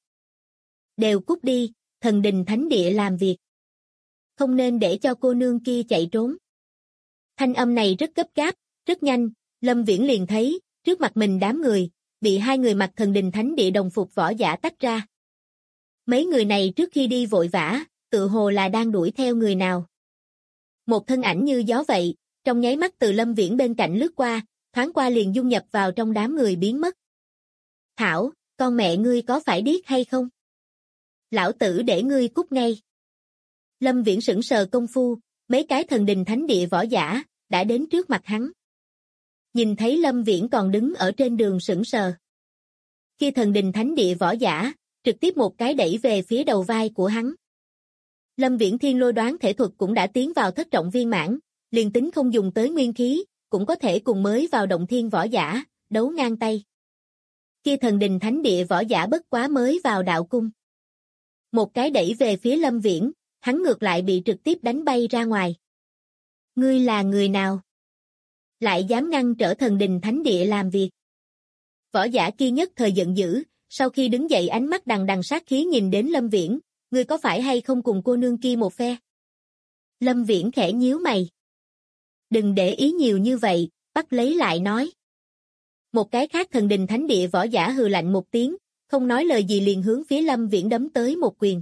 Đều cút đi, thần đình thánh địa làm việc. Không nên để cho cô nương kia chạy trốn. Thanh âm này rất gấp gáp, rất nhanh, Lâm Viễn liền thấy, trước mặt mình đám người, bị hai người mặc thần đình thánh địa đồng phục võ giả tách ra. Mấy người này trước khi đi vội vã, tự hồ là đang đuổi theo người nào. Một thân ảnh như gió vậy, trong nháy mắt từ Lâm Viễn bên cạnh lướt qua, thoáng qua liền dung nhập vào trong đám người biến mất. Thảo, con mẹ ngươi có phải điếc hay không? Lão tử để ngươi cút ngay. Lâm Viễn sững sờ công phu, mấy cái thần đình thánh địa võ giả, đã đến trước mặt hắn. Nhìn thấy Lâm Viễn còn đứng ở trên đường sững sờ. Khi thần đình thánh địa võ giả, trực tiếp một cái đẩy về phía đầu vai của hắn. Lâm Viễn thiên lôi đoán thể thuật cũng đã tiến vào thất trọng viên mãn, liền tính không dùng tới nguyên khí, cũng có thể cùng mới vào động thiên võ giả, đấu ngang tay. Khi thần đình thánh địa võ giả bất quá mới vào đạo cung. Một cái đẩy về phía Lâm Viễn, hắn ngược lại bị trực tiếp đánh bay ra ngoài. Ngươi là người nào? Lại dám ngăn trở thần đình thánh địa làm việc. Võ giả kia nhất thời giận dữ, sau khi đứng dậy ánh mắt đằng đằng sát khí nhìn đến Lâm Viễn, ngươi có phải hay không cùng cô nương kia một phe? Lâm Viễn khẽ nhíu mày. Đừng để ý nhiều như vậy, bắt lấy lại nói. Một cái khác thần đình thánh địa võ giả hừ lạnh một tiếng, không nói lời gì liền hướng phía Lâm Viễn đấm tới một quyền.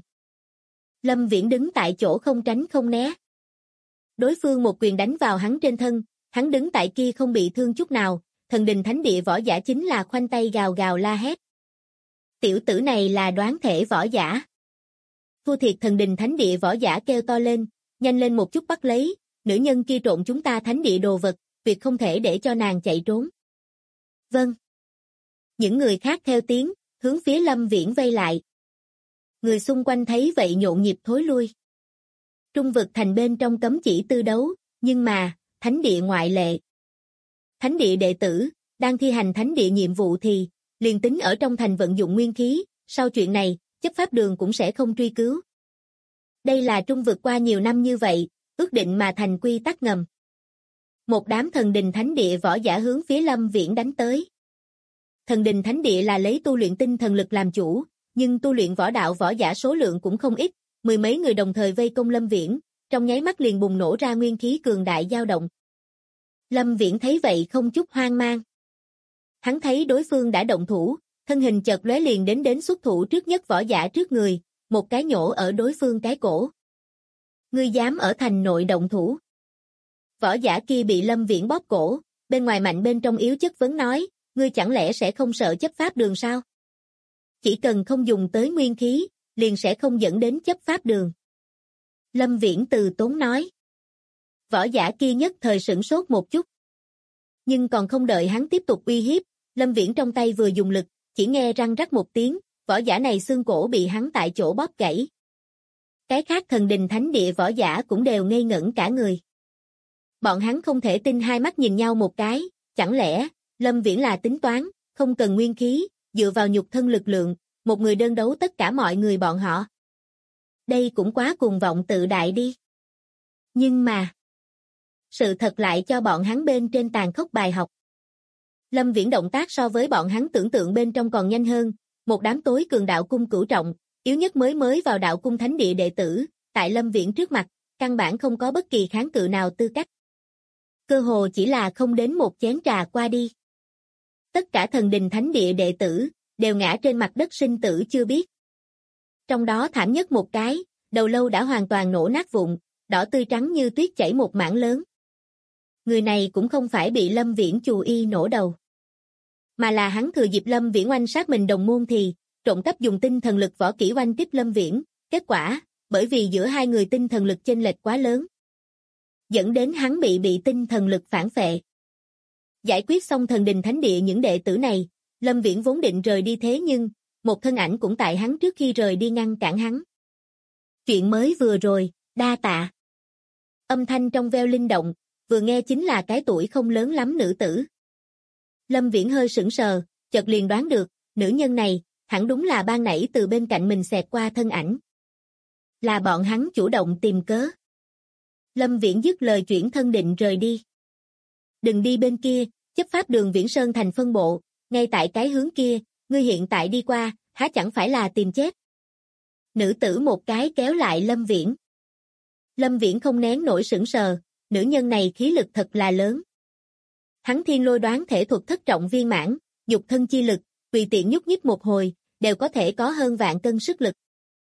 Lâm Viễn đứng tại chỗ không tránh không né. Đối phương một quyền đánh vào hắn trên thân, hắn đứng tại kia không bị thương chút nào, thần đình thánh địa võ giả chính là khoanh tay gào gào la hét. Tiểu tử này là đoán thể võ giả. Thua thiệt thần đình thánh địa võ giả kêu to lên, nhanh lên một chút bắt lấy, nữ nhân kia trộn chúng ta thánh địa đồ vật, việc không thể để cho nàng chạy trốn. Vâng. Những người khác theo tiếng, hướng phía Lâm Viễn vây lại. Người xung quanh thấy vậy nhộn nhịp thối lui. Trung vực thành bên trong cấm chỉ tư đấu, nhưng mà, thánh địa ngoại lệ. Thánh địa đệ tử, đang thi hành thánh địa nhiệm vụ thì, liền tính ở trong thành vận dụng nguyên khí, sau chuyện này, chấp pháp đường cũng sẽ không truy cứu. Đây là trung vực qua nhiều năm như vậy, ước định mà thành quy tắc ngầm. Một đám thần đình thánh địa võ giả hướng phía Lâm Viễn đánh tới. Thần đình thánh địa là lấy tu luyện tinh thần lực làm chủ, nhưng tu luyện võ đạo võ giả số lượng cũng không ít, mười mấy người đồng thời vây công Lâm Viễn, trong nháy mắt liền bùng nổ ra nguyên khí cường đại dao động. Lâm Viễn thấy vậy không chút hoang mang. Hắn thấy đối phương đã động thủ, thân hình chợt lóe liền đến xuất thủ trước nhất võ giả trước người, một cái nhổ ở đối phương cái cổ. Ngươi dám ở thành nội động thủ? Võ giả kia bị Lâm Viễn bóp cổ, bên ngoài mạnh bên trong yếu chất vấn nói, ngươi chẳng lẽ sẽ không sợ chấp pháp đường sao? Chỉ cần không dùng tới nguyên khí, liền sẽ không dẫn đến chấp pháp đường. Lâm Viễn từ tốn nói. Võ giả kia nhất thời sửng sốt một chút. Nhưng còn không đợi hắn tiếp tục uy hiếp, Lâm Viễn trong tay vừa dùng lực, chỉ nghe răng rắc một tiếng, võ giả này xương cổ bị hắn tại chỗ bóp gãy. Cái khác thần đình thánh địa võ giả cũng đều ngây ngẩn cả người. Bọn hắn không thể tin hai mắt nhìn nhau một cái, chẳng lẽ, Lâm Viễn là tính toán, không cần nguyên khí, dựa vào nhục thân lực lượng, một người đơn đấu tất cả mọi người bọn họ. Đây cũng quá cuồng vọng tự đại đi. Nhưng mà, sự thật lại cho bọn hắn bên trên tàn khốc bài học. Lâm Viễn động tác so với bọn hắn tưởng tượng bên trong còn nhanh hơn, một đám tối cường đạo cung cửu trọng, yếu nhất mới vào đạo cung thánh địa đệ tử, tại Lâm Viễn trước mặt, căn bản không có bất kỳ kháng cự nào tư cách. Cơ hồ chỉ là không đến một chén trà qua đi. Tất cả thần đình thánh địa đệ tử, đều ngã trên mặt đất sinh tử chưa biết. Trong đó thảm nhất một cái, đầu lâu đã hoàn toàn nổ nát vụn, đỏ tươi trắng như tuyết chảy một mảng lớn. Người này cũng không phải bị Lâm Viễn chù y nổ đầu, mà là hắn thừa dịp Lâm Viễn oanh sát mình đồng môn thì, trộm cắp dùng tinh thần lực võ kỹ oanh tiếp Lâm Viễn, kết quả, bởi vì giữa hai người tinh thần lực chênh lệch quá lớn, dẫn đến hắn bị tinh thần lực phản phệ. Giải quyết xong thần đình thánh địa những đệ tử này, Lâm Viễn vốn định rời đi thế nhưng, một thân ảnh cũng tại hắn trước khi rời đi ngăn cản hắn. Chuyện mới vừa rồi, đa tạ. Âm thanh trong veo linh động, vừa nghe chính là cái tuổi không lớn lắm nữ tử. Lâm Viễn hơi sững sờ, chợt liền đoán được, nữ nhân này, hẳn đúng là ban nãy từ bên cạnh mình xẹt qua thân ảnh. Là bọn hắn chủ động tìm cớ. Lâm Viễn dứt lời chuyển thân định rời đi. Đừng đi bên kia, chấp pháp đường Viễn Sơn thành phân bộ, ngay tại cái hướng kia, ngươi hiện tại đi qua, há chẳng phải là tìm chết. Nữ tử một cái kéo lại Lâm Viễn. Lâm Viễn không nén nổi sững sờ, nữ nhân này khí lực thật là lớn. Hắn thiên lôi đoán thể thuật thất trọng viên mãn, nhục thân chi lực, tùy tiện nhúc nhích một hồi, đều có thể có hơn vạn cân sức lực.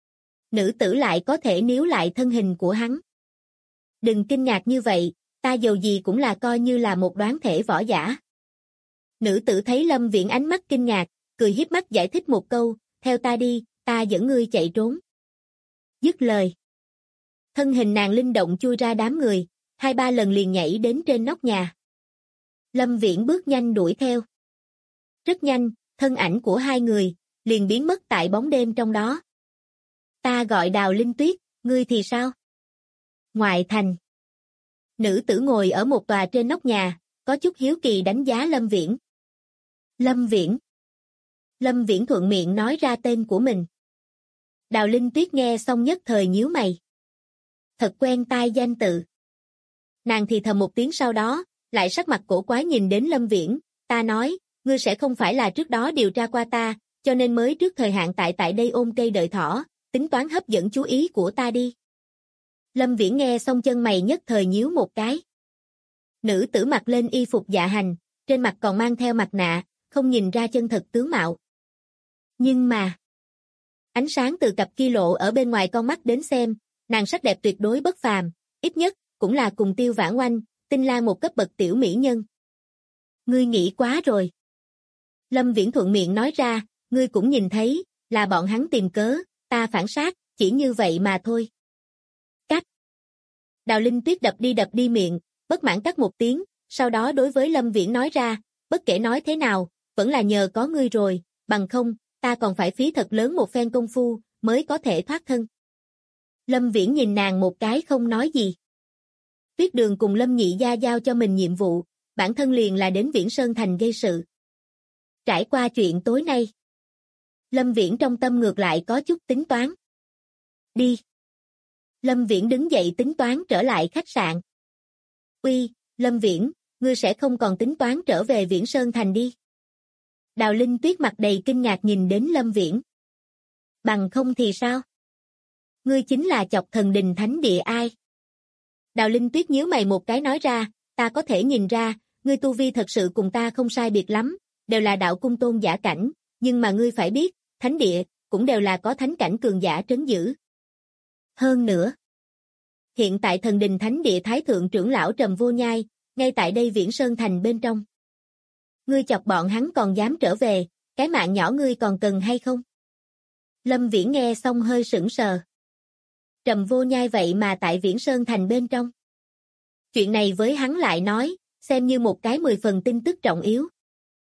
Nữ tử lại có thể níu lại thân hình của hắn. Đừng kinh ngạc như vậy, ta dầu gì cũng là coi như là một đoán thể võ giả. Nữ tử thấy Lâm Viễn ánh mắt kinh ngạc, cười hiếp mắt giải thích một câu, theo ta đi, ta dẫn ngươi chạy trốn. Dứt lời. Thân hình nàng linh động chui ra đám người, 2-3 lần liền nhảy đến trên nóc nhà. Lâm Viễn bước nhanh đuổi theo. Rất nhanh, thân ảnh của hai người, liền biến mất tại bóng đêm trong đó. Ta gọi Đào Linh Tuyết, ngươi thì sao? Ngoại thành. Nữ tử ngồi ở một tòa trên nóc nhà, có chút hiếu kỳ đánh giá Lâm Viễn. Lâm Viễn. Lâm Viễn thuận miệng nói ra tên của mình. Đào Linh Tuyết nghe xong nhất thời nhíu mày. Thật quen tai danh tự. Nàng thì thầm một tiếng sau đó, lại sắc mặt cổ quái nhìn đến Lâm Viễn, ta nói, ngươi sẽ không phải là trước đó điều tra qua ta, cho nên mới trước thời hạn tại đây ôm cây đợi thỏ, tính toán hấp dẫn chú ý của ta đi. Lâm Viễn nghe xong chân mày nhất thời nhíu một cái. Nữ tử mặc lên y phục dạ hành, trên mặt còn mang theo mặt nạ, không nhìn ra chân thật tướng mạo. Nhưng mà, ánh sáng từ cặp kia lộ ở bên ngoài con mắt đến xem, nàng sắc đẹp tuyệt đối bất phàm, ít nhất, cũng là cùng Tiêu Vãn Oanh, Tinh Lan một cấp bậc tiểu mỹ nhân. Ngươi nghĩ quá rồi. Lâm Viễn thuận miệng nói ra, ngươi cũng nhìn thấy, là bọn hắn tìm cớ, ta phản sát, chỉ như vậy mà thôi. Cắt. Đào Linh Tuyết đập đi miệng, bất mãn cắt một tiếng, sau đó đối với Lâm Viễn nói ra, bất kể nói thế nào, vẫn là nhờ có ngươi rồi, bằng không, ta còn phải phí thật lớn một phen công phu, mới có thể thoát thân. Lâm Viễn nhìn nàng một cái không nói gì. Tuyết Đường cùng Lâm Nhị Gia giao cho mình nhiệm vụ, bản thân liền là đến Viễn Sơn Thành gây sự. Trải qua chuyện tối nay, Lâm Viễn trong tâm ngược lại có chút tính toán. Đi. Lâm Viễn đứng dậy tính toán trở lại khách sạn. Uy, Lâm Viễn, ngươi sẽ không còn tính toán trở về Viễn Sơn Thành đi. Đào Linh Tuyết mặt đầy kinh ngạc nhìn đến Lâm Viễn. Bằng không thì sao? Ngươi chính là chọc thần đình thánh địa ai? Đào Linh Tuyết nhíu mày một cái nói ra, ta có thể nhìn ra, ngươi tu vi thật sự cùng ta không sai biệt lắm, đều là đạo cung tôn giả cảnh, nhưng mà ngươi phải biết, thánh địa, cũng đều là có thánh cảnh cường giả trấn giữ. Hơn nữa, hiện tại thần đình thánh địa thái thượng trưởng lão Trầm Vô Nhai, ngay tại đây Viễn Sơn Thành bên trong. Ngươi chọc bọn hắn còn dám trở về, cái mạng nhỏ ngươi còn cần hay không? Lâm Viễn nghe xong hơi sững sờ. Trầm Vô Nhai vậy mà tại Viễn Sơn Thành bên trong. Chuyện này với hắn lại nói, xem như một cái 10 phần tin tức trọng yếu.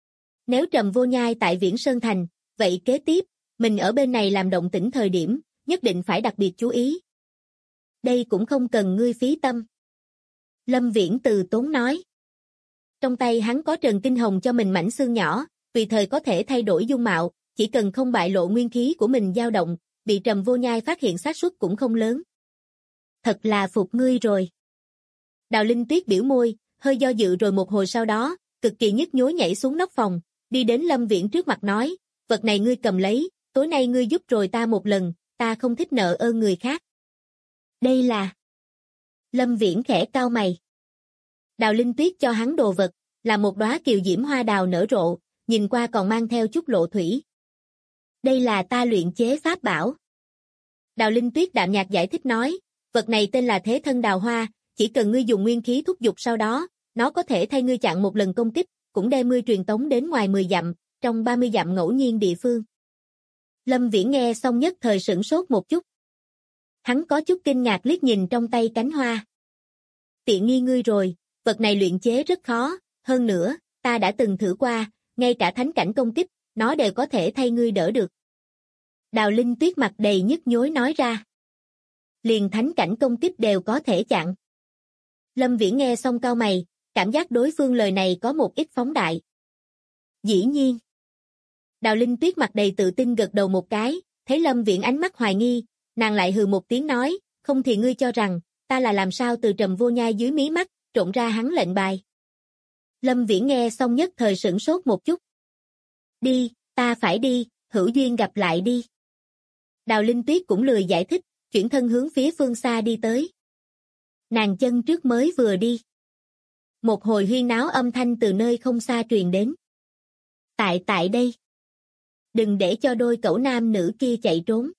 Nếu Trầm Vô Nhai tại Viễn Sơn Thành, vậy kế tiếp, mình ở bên này làm động tĩnh thời điểm, nhất định phải đặc biệt chú ý. Đây cũng không cần ngươi phí tâm. Lâm Viễn từ tốn nói. Trong tay hắn có Trần Tinh Hồng cho mình mảnh xương nhỏ, tùy thời có thể thay đổi dung mạo, chỉ cần không bại lộ nguyên khí của mình dao động, bị Trầm Vô Nhai phát hiện xác suất cũng không lớn. Thật là phục ngươi rồi. Đào Linh Tuyết biểu môi, hơi do dự rồi một hồi sau đó, cực kỳ nhức nhối nhảy xuống nóc phòng, đi đến Lâm Viễn trước mặt nói, vật này ngươi cầm lấy, tối nay ngươi giúp rồi ta một lần, ta không thích nợ ơn người khác. Đây là... Lâm Viễn khẽ cau mày. Đào Linh Tuyết cho hắn đồ vật, là một đóa kiều diễm hoa đào nở rộ, nhìn qua còn mang theo chút lộ thủy. Đây là ta luyện chế pháp bảo. Đào Linh Tuyết đạm nhạt giải thích nói, vật này tên là Thế Thân Đào Hoa, chỉ cần ngươi dùng nguyên khí thúc dục sau đó, nó có thể thay ngươi chặn một lần công kích, cũng đem ngươi truyền tống đến ngoài 10 dặm, trong 30 dặm ngẫu nhiên địa phương. Lâm Viễn nghe xong nhất thời sửng sốt một chút. Hắn có chút kinh ngạc liếc nhìn trong tay cánh hoa. Tiện nghi ngươi rồi, vật này luyện chế rất khó, hơn nữa, ta đã từng thử qua, ngay cả thánh cảnh công kích, nó đều có thể thay ngươi đỡ được. Đào Linh Tuyết mặt đầy nhức nhối nói ra. Liền thánh cảnh công kích đều có thể chặn. Lâm Viễn nghe xong cau mày, cảm giác đối phương lời này có một ít phóng đại. Dĩ nhiên. Đào Linh Tuyết mặt đầy tự tin gật đầu một cái, thấy Lâm Viễn ánh mắt hoài nghi, nàng lại hừ một tiếng nói, không thì ngươi cho rằng, ta là làm sao từ Trầm Vô Nhai dưới mí mắt, trộn ra hắn lệnh bài. Lâm Viễn nghe xong nhất thời sửng sốt một chút. Đi, ta phải đi, hữu duyên gặp lại đi. Đào Linh Tuyết cũng lười giải thích, chuyển thân hướng phía phương xa đi tới. Nàng chân trước mới vừa đi. Một hồi huyên náo âm thanh từ nơi không xa truyền đến. Tại đây. Đừng để cho đôi cẩu nam nữ kia chạy trốn.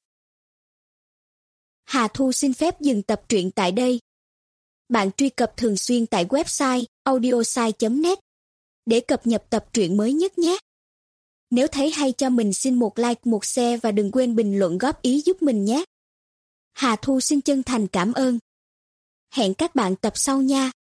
Hà Thu xin phép dừng tập truyện tại đây. Bạn truy cập thường xuyên tại website audiosai.net để cập nhật tập truyện mới nhất nhé. Nếu thấy hay cho mình xin một like, một share và đừng quên bình luận góp ý giúp mình nhé. Hà Thu xin chân thành cảm ơn. Hẹn các bạn tập sau nha.